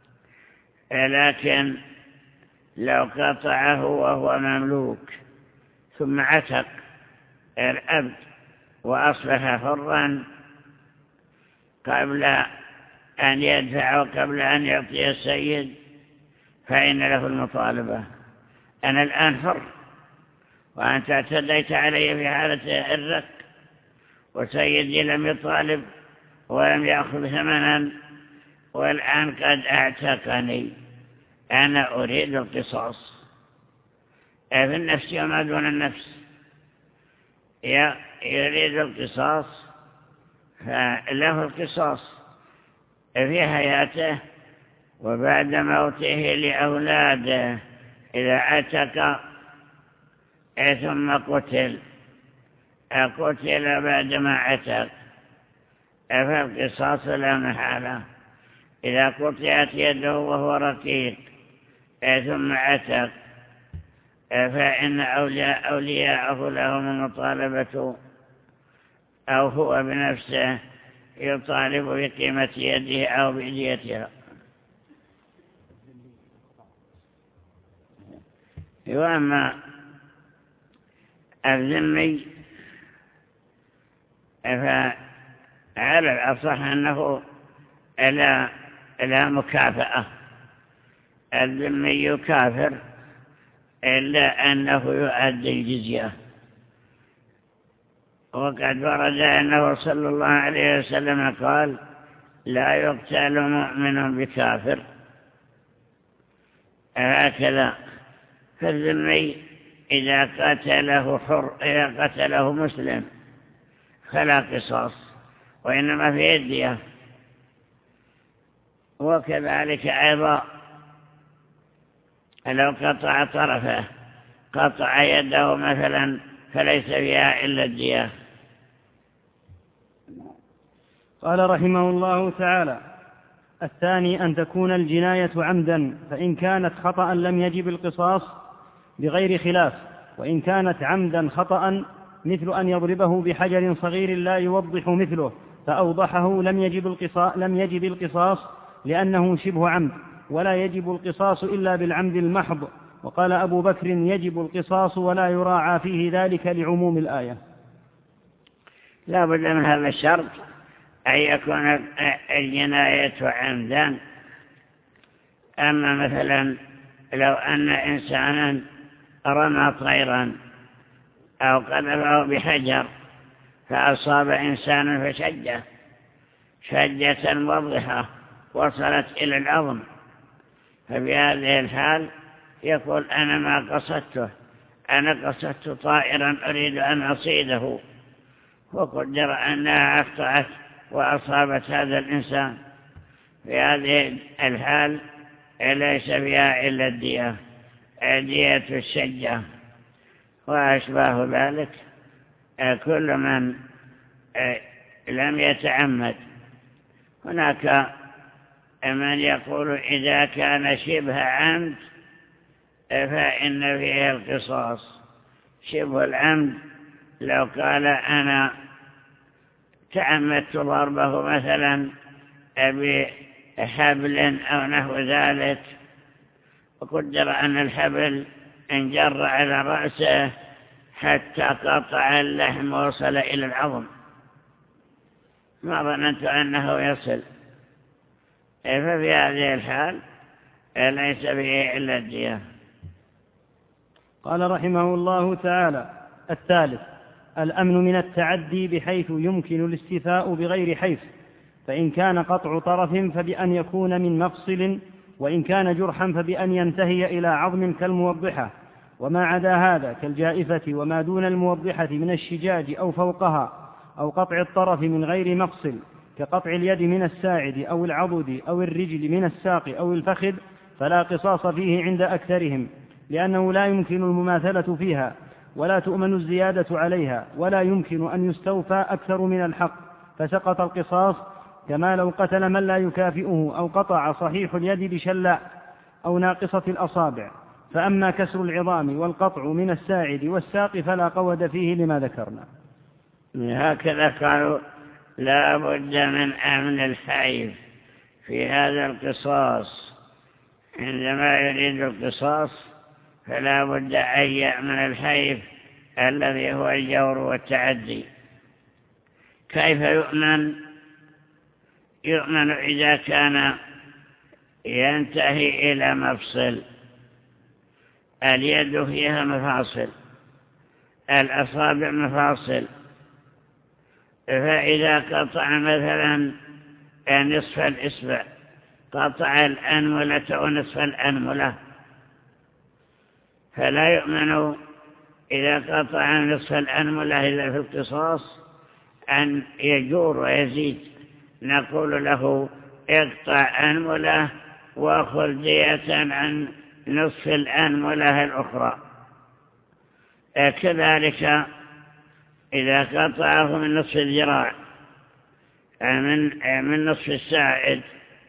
لكن لو قطعه وهو مملوك ثم عتق العبد وأصبح حرا قبل أن يدفع وقبل أن يعطي السيد، فإن له المطالبة: أنا الآن حر وأنت اعتديت علي في حالة الرق، وسيدي لم يطالب ولم يأخذ ثمنا، والآن قد اعتقني، أنا أريد القصاص. في النفس وما دون النفس يريد القصاص، فله القصاص في حياته وبعد موته لأولاده إذا عتق ثم قتل قتل بعدما عتق، فالقصاص لا محالة. إذا قطعت يده وهو رقيق ثم عتق فإن أولياء أولياءه لهم المطالبة، أو هو بنفسه يطالب بقيمة يده أو بديتها. وأما الذمي فعلى الأصح أنه لا, لا مكافأة. الذمي كافر إلا أنه يؤدي الجزية. وقد ورد أنه صلى الله عليه وسلم قال: لا يقتل مؤمن بكافر. هكذا فالذمي إذا قتله حر إذا قتله مسلم فلا قصاص، وإنما في الدية. وكذلك أيضا لو قطع طرفه، قطع يده مثلا، فليس فيها إلا الدية. قال رحمه الله تعالى: الثاني أن تكون الجناية عمدا، فإن كانت خطأ لم يجب القصاص بغير خلاف، وإن كانت عمدا خطأ مثل أن يضربه بحجر صغير لا يوضح مثله فأوضحه لم يجب القصاص, لم يجب القصاص لأنه شبه عمد، ولا يجب القصاص إلا بالعمد المحض. وقال أبو بكر: يجب القصاص ولا يراعى فيه ذلك لعموم الآية. لا بد من هذا الشرط أن يكون الجناية عمدا. أما مثلا لو أن إنسانا رمى طيرا أو قذفه بحجر فأصاب إنسانا فشجه شجة واضحة وصلت إلى العظم، ففي هذه الحال يقول: أنا ما قصدته، أنا قصدت طائرا أريد أن أصيده، وقدر أنها أخطأت وأصابت هذا الإنسان. في هذه الحال ليس فيها إلا الدية، دية الشجة وأشباه ذلك. كل من لم يتعمد. هناك من يقول إذا كان شبه عمد فإن فيه القصاص. شبه العمد لو قال: أنا تعمدت ضربه مثلا بحبل أو نحو ذلك، وقدر أن الحبل انجر على رأسه حتى قطع اللحم ووصل إلى العظم، ما ظننت أنه يصل، ففي هذه الحال ليس به إلا الدية. قال رحمه الله تعالى: الثالث الأمن من التعدي بحيث يمكن الاستيفاء بغير حيث، فإن كان قطع طرف فبأن يكون من مفصل، وإن كان جرحا فبأن ينتهي إلى عظم كالموضحة، وما عدا هذا كالجائفة وما دون الموضحة من الشجاج أو فوقها، أو قطع الطرف من غير مفصل كقطع اليد من الساعد أو العضد أو الرجل من الساق أو الفخذ، فلا قصاص فيه عند أكثرهم، لأنه لا يمكن المماثلة فيها، ولا تؤمن الزيادة عليها، ولا يمكن أن يستوفى أكثر من الحق، فسقط القصاص، كما لو قتل من لا يكافئه أو قطع صحيح اليد بشلاء أو ناقصة الأصابع. فأما كسر العظام والقطع من الساعد والساق فلا قود فيه لما ذكرنا. هكذا قالوا: لا بد من أمن الحيف في هذا القصاص. عندما يريد القصاص فلا بد أن يأمن الحيف الذي هو الجور والتعدي. كيف يؤمن؟ يؤمن إذا كان ينتهي إلى مفصل، اليد فيها مفاصل، الأصابع مفاصل، فإذا قطع مثلا نصف الإصبع، قطع الأنملة ونصف الأنملة، فلا يؤمن إذا قطع نصف الأنملة إلا في القصاص أن يجور ويزيد. نقول له: اقطع أنملة وأخذ دية عن نصف الأنملة الأخرى. كذلك إذا قطعه من نصف الذراع من, من نصف الساعد،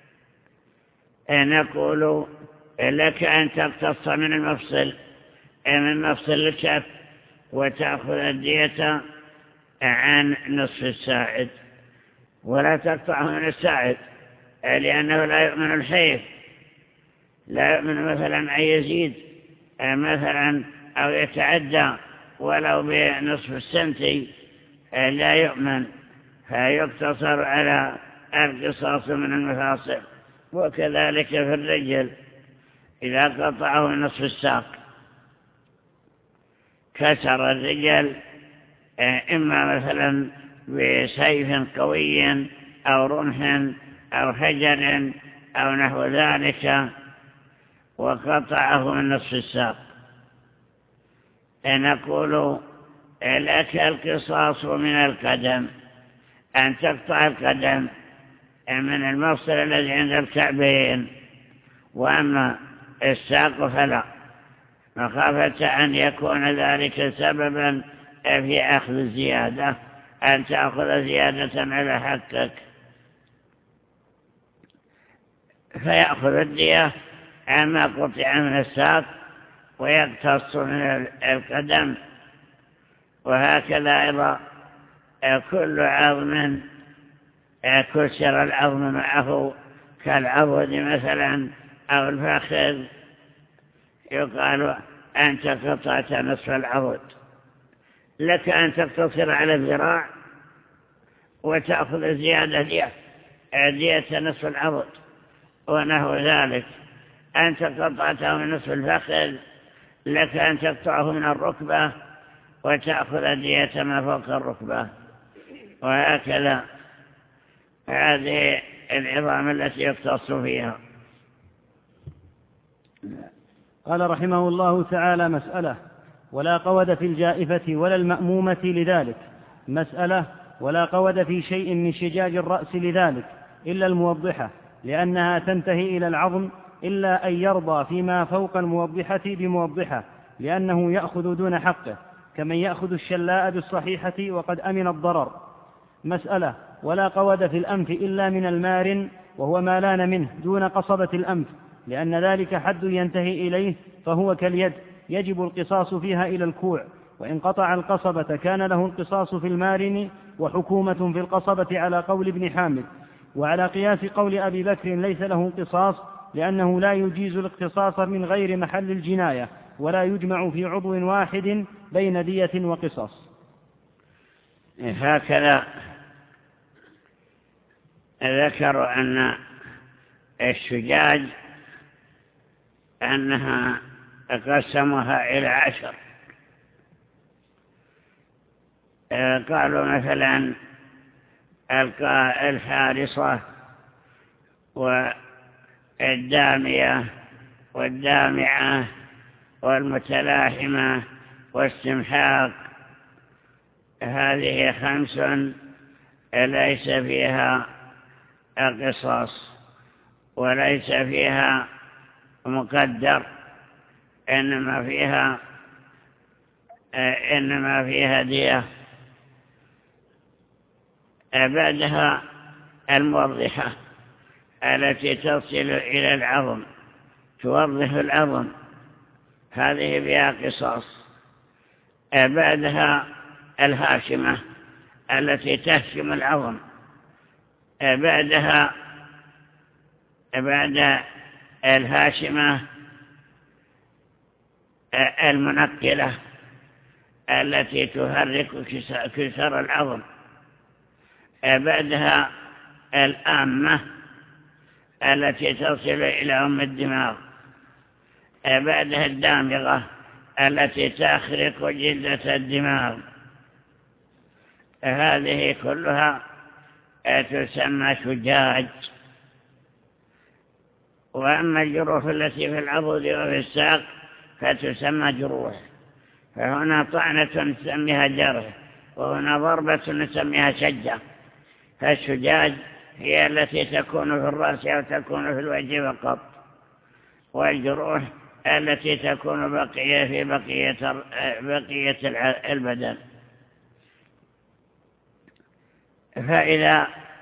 نقول لك أن تقتص من المفصل من مفصل الكف وتأخذ الدية عن نصف الساعد، ولا تقطعه من الساعد، لأنه لا يؤمن الحيف، لا يؤمن مثلا أن يزيد مثلا أو يتعدى ولو بنصف السنتي لا يؤمن، فيقتصر على القصاص من المفاصل. وكذلك في الرجل إذا قطعه نصف الساق كسر الرجل إما مثلا بسيف قوي أو رمح أو حجر أو نحو ذلك وقطعه من نصف الساق، نقول لك القصاص من القدم، أن تقطع القدم من المفصل الذي عند الكعبين، وأما الساق فلا، مخافة أن يكون ذلك سببا في أخذ الزيادة، أن تأخذ زيادة على حقك، فيأخذ الدية عما قطع من الساق ويقتص من القدم. وهكذا أيضا كل عظم كسر العظم معه كالعضد مثلا أو الفخذ، يقال أنت قطعت نصف العضد، لك أن تقتصر على الذراع وتأخذ زيادة دية دية نصف العضد ونحو ذلك. أنت قطعته من نصف الفخذ، لك أن تقطعه من الركبة وتأخذ دية ما فوق الركبة. وهكذا هذه العظام التي يقتص فيها. قال رحمه الله تعالى: مسألة: ولا قود في الجائفة ولا المأمومة لذلك. مسألة: ولا قود في شيء من شجاج الرأس لذلك إلا الموضحة، لأنها تنتهي إلى العظم، إلا أن يرضى فيما فوق الموضحة بموضحة، لأنه يأخذ دون حقه، كمن يأخذ الشلاء بالصحيحة وقد أمن الضرر. مسألة: ولا قود في الأنف إلا من المارن، وهو ما لان منه دون قصبة الأنف، لأن ذلك حد ينتهي إليه، فهو كاليد يجب القصاص فيها إلى الكوع، وإن قطع القصبة كان له القصاص في المارن وحكومة في القصبة على قول ابن حامد. وعلى قياس قول أبي بكر ليس له قصاص، لأنه لا يجيز الاقتصاص من غير محل الجناية، ولا يجمع في عضو واحد بين دية وقصاص. هكذا ذكروا أن الشجاج أنها قسمها إلى عشر. قالوا مثلا الحارصة والدامية والدامعة والمتلاحمة والسمحاق، هذه خمس ليس فيها قصاص وليس فيها مقدر، إنما فيها إنما فيها دية. بعدها الموضحة التي تصل إلى العظم، توضح العظم، هذه بها قصاص. بعدها الهاشمة التي تهشم العظم. بعدها بعد الهاشمة المنقلة التي تحرك كسر العظم. بعدها الآمة التي تصل إلى أم الدماغ. بعدها الدامغة التي تخرق جلدة الدماغ. هذه كلها تسمى شجاج. وأما الجروح التي في العضد وفي الساق فتسمى جروح، فهنا طعنة نسميها جرح، وهنا ضربة نسميها شجة. فالشجاج هي التي تكون في الرأس أو تكون في الوجه فقط، والجروح التي تكون بقية في بقية, بقية البدن. فإذا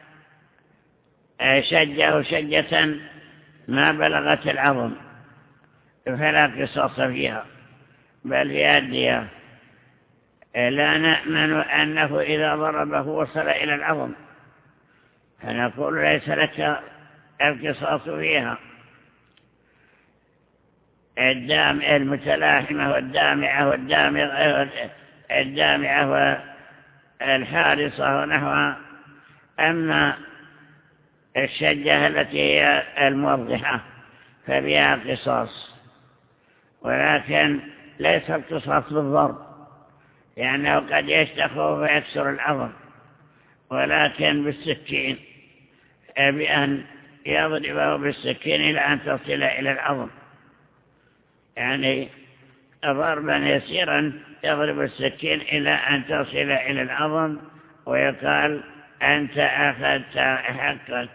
شجه شجة ما بلغت العظم فلا قصاص فيها، بل فيها الدية. لا نأمن أنه إذا ضربه وصل إلى العظم، فنقول ليس لك القصاص فيها. الدام المتلاحمة والدامعة والدامغة الدامعة والحارصة ونحوها. أما الشجة التي هي الموضحة فبها قصاص، ولكن ليس القصاص بالضرب، لأنه قد يشتخه فيكسر العظم، ولكن بالسكين، بأن يضربه بالسكين إلى أن تصل إلى العظم، يعني ضربا يسيرا يضرب السكين إلى أن تصل إلى العظم، ويقال أنت أخذت حقك.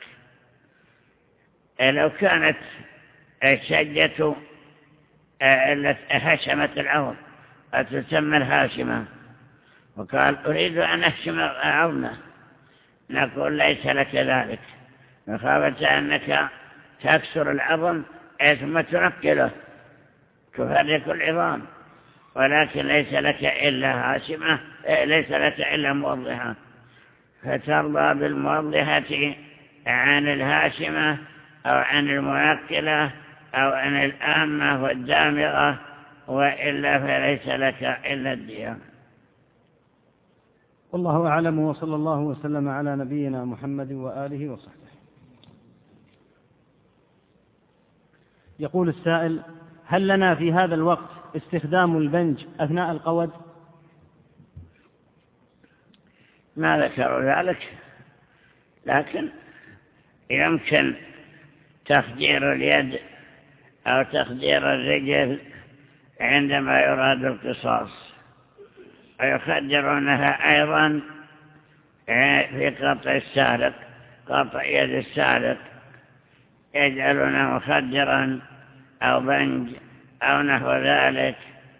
لو كانت الشجة التي هشمت العظم فتسمى الهاشمة، وقال أريد أن أهشم عظمه، نقول ليس لك ذلك، مخافة أنك تكسر العظم ثم تنقله تفرق العظام، ولكن ليس لك إلا هاشمة، ليس لك إلا موضحة، فترضى بالموضحة عن الهاشمة أو عن المنقلة أو عن الآمة والدامغة، وإلا فليس لك إلا الدية. والله أعلم، وصلى الله وسلم على نبينا محمد وآله وصحبه. يقول السائل: هل لنا في هذا الوقت استخدام البنج أثناء القود؟ ما ذكروا ذلك، لكن يمكن تخدير اليد أو تخدير الرجل عندما يراد القصاص، ويخدرونها أيضا في قطع السارق، قطع يد السارق يجعلونه مخدرا أو بنج أو نحو ذلك.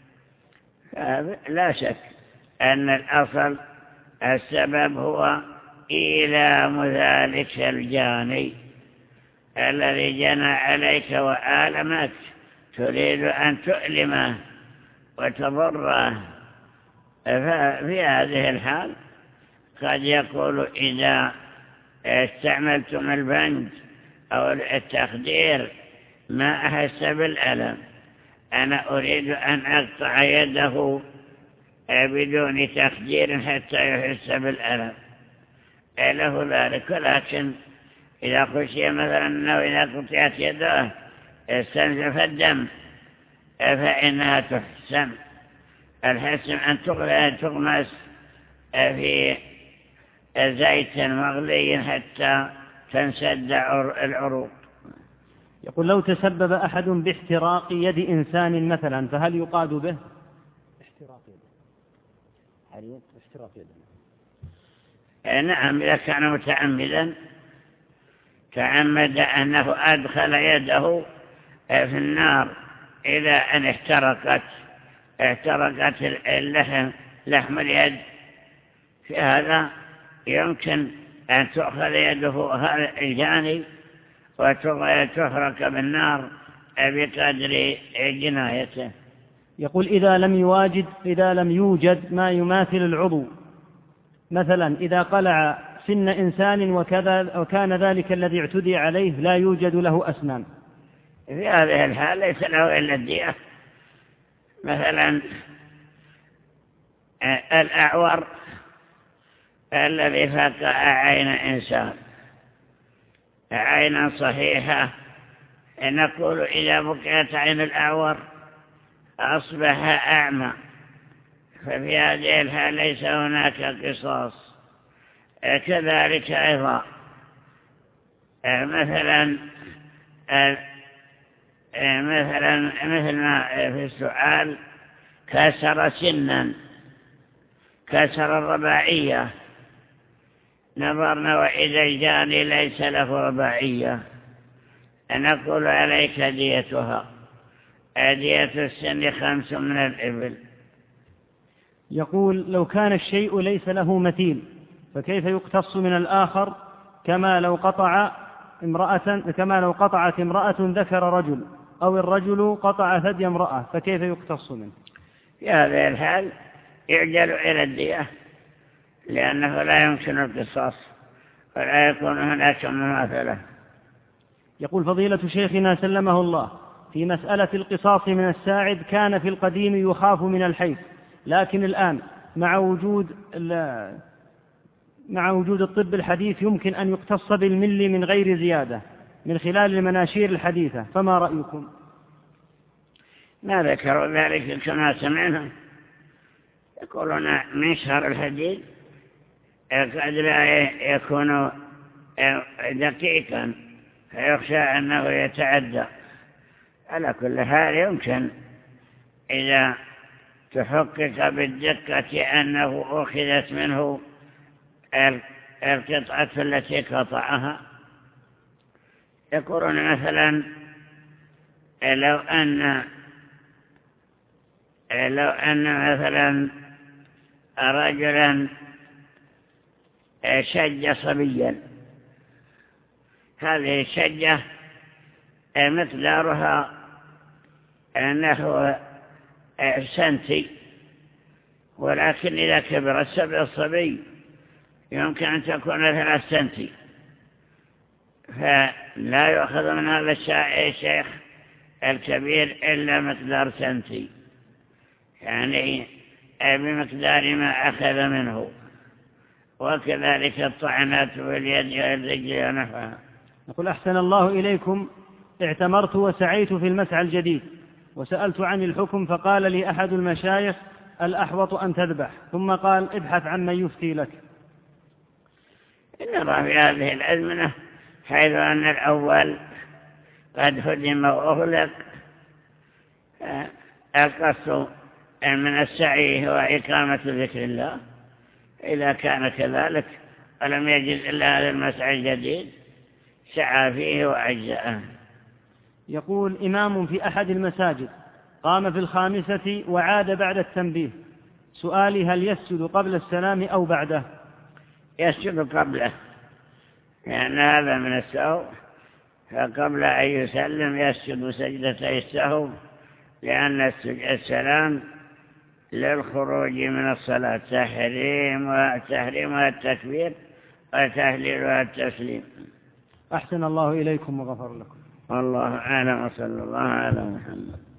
لا شك أن الأصل السبب هو إيلام ذلك الجاني الذي جنى عليك وآلمك، تريد أن تؤلمه وتضره. ففي هذه الحال قد يقول إذا استعملتم البنج أو التخدير ما أحس بالألم، أنا أريد أن أقطع يده بدون تخدير حتى يحس بالألم، له ذلك. ولكن إذا خشي مثلا أنه إذا قطعت يده استنزف الدم فإنها تحسن. الحسن أن تغمس في زيت مغلي حتى تنسد العروق. يقول: لو تسبب أحد باحتراق يد إنسان مثلا فهل يقاد به؟ احتراق يده، احتراق يده. نعم، إذا كان متعمدا تعمد أنه أدخل يده في النار إلى أن احترقت احترقت اللحم لحم اليد، في هذا يمكن أن تأخذ يده هذا الجاني وتحرق بالنار بقدر جنايته. يقول: إذا لم يواجد إذا لم يوجد ما يماثل العضو، مثلا إذا قلع سن إنسان وكذا وكان ذلك الذي اعتدي عليه لا يوجد له أسنان، في هذه الحال ليس له إلا الدية. مثلا الأعور الذي فقع عين إنسان عينا صحيحة، نقول إذا بقيت عين الأعور أصبح أعمى، ففي هذه الحال ليس هناك قصاص. كذلك أيضا مثلا مثلا مثل ما في السؤال كسر سنا، كسر الرباعية، نظرنا وإذا الجاني ليس له رباعية نقول عليك ديتها، دية السن خمس من الإبل. يقول: لو كان الشيء ليس له مثيل فكيف يقتص من الآخر، كما لو قطع امرأة كما لو قطعت امرأة ذكر رجل، أو الرجل قطع ثدي امرأة، فكيف يقتص منه؟ في هذه الحال يعجل إلى الدية، لأنه لا يمكن القصاص ولا يكون هناك مماثلة. يقول: فضيلة شيخنا سلمه الله، في مسألة القصاص من الساعد كان في القديم يخاف من الحيف، لكن الآن مع وجود مع وجود الطب الحديث يمكن أن يقتص بالملي من غير زيادة من خلال المناشير الحديثة، فما رأيكم؟ ما ذكروا ذلك كما سمعنا، يقولون منشار الحديد قد لا يكون دقيقا فيخشى أنه يتعدى. على كل حال يمكن إذا تحقق بالدقة أنه أخذت منه القطعة التي قطعها. يقولون مثلا لو أن لو أن مثلا رجلا شج صبيا، هذه الشجة مقدارها نحو سنتي، ولكن إذا كبر الصبي يمكن أن تكون ثلاث سنتي، فلا يؤخذ من هذا الشيخ الكبير إلا مقدار سنتي، يعني بمقدار ما أخذ منه. وكذلك الطعنات باليد والرجل ونحوها. يقول أحسن الله إليكم، اعتمرت وسعيت في المسعى الجديد وسألت عن الحكم، فقال لي أحد المشايخ الأحوط أن تذبح، ثم قال ابحث عن من يفتي لك. نرى في هذه الأزمنة حيث أن الأول قد هدم وأغلق، القصد من السعي هو إقامة ذكر الله. إذا كان كذلك ولم يجد إلا هذا المسعى الجديد سعى فيه وأجزأه. يقول إمام في أحد المساجد قام في الخامسة وعاد بعد التنبيه، سؤالي هل يسجد قبل السلام أو بعده؟ يسجد قبله، لأن هذا من السهو، فقبل أن يسلم يسجد سجدتي السهو، لأن السلام للخروج من الصلاة تحريمها التكبير وتهليلها التسليم. أحسن الله إليكم وغفر لكم. والله أعلم، وصلى الله على محمد.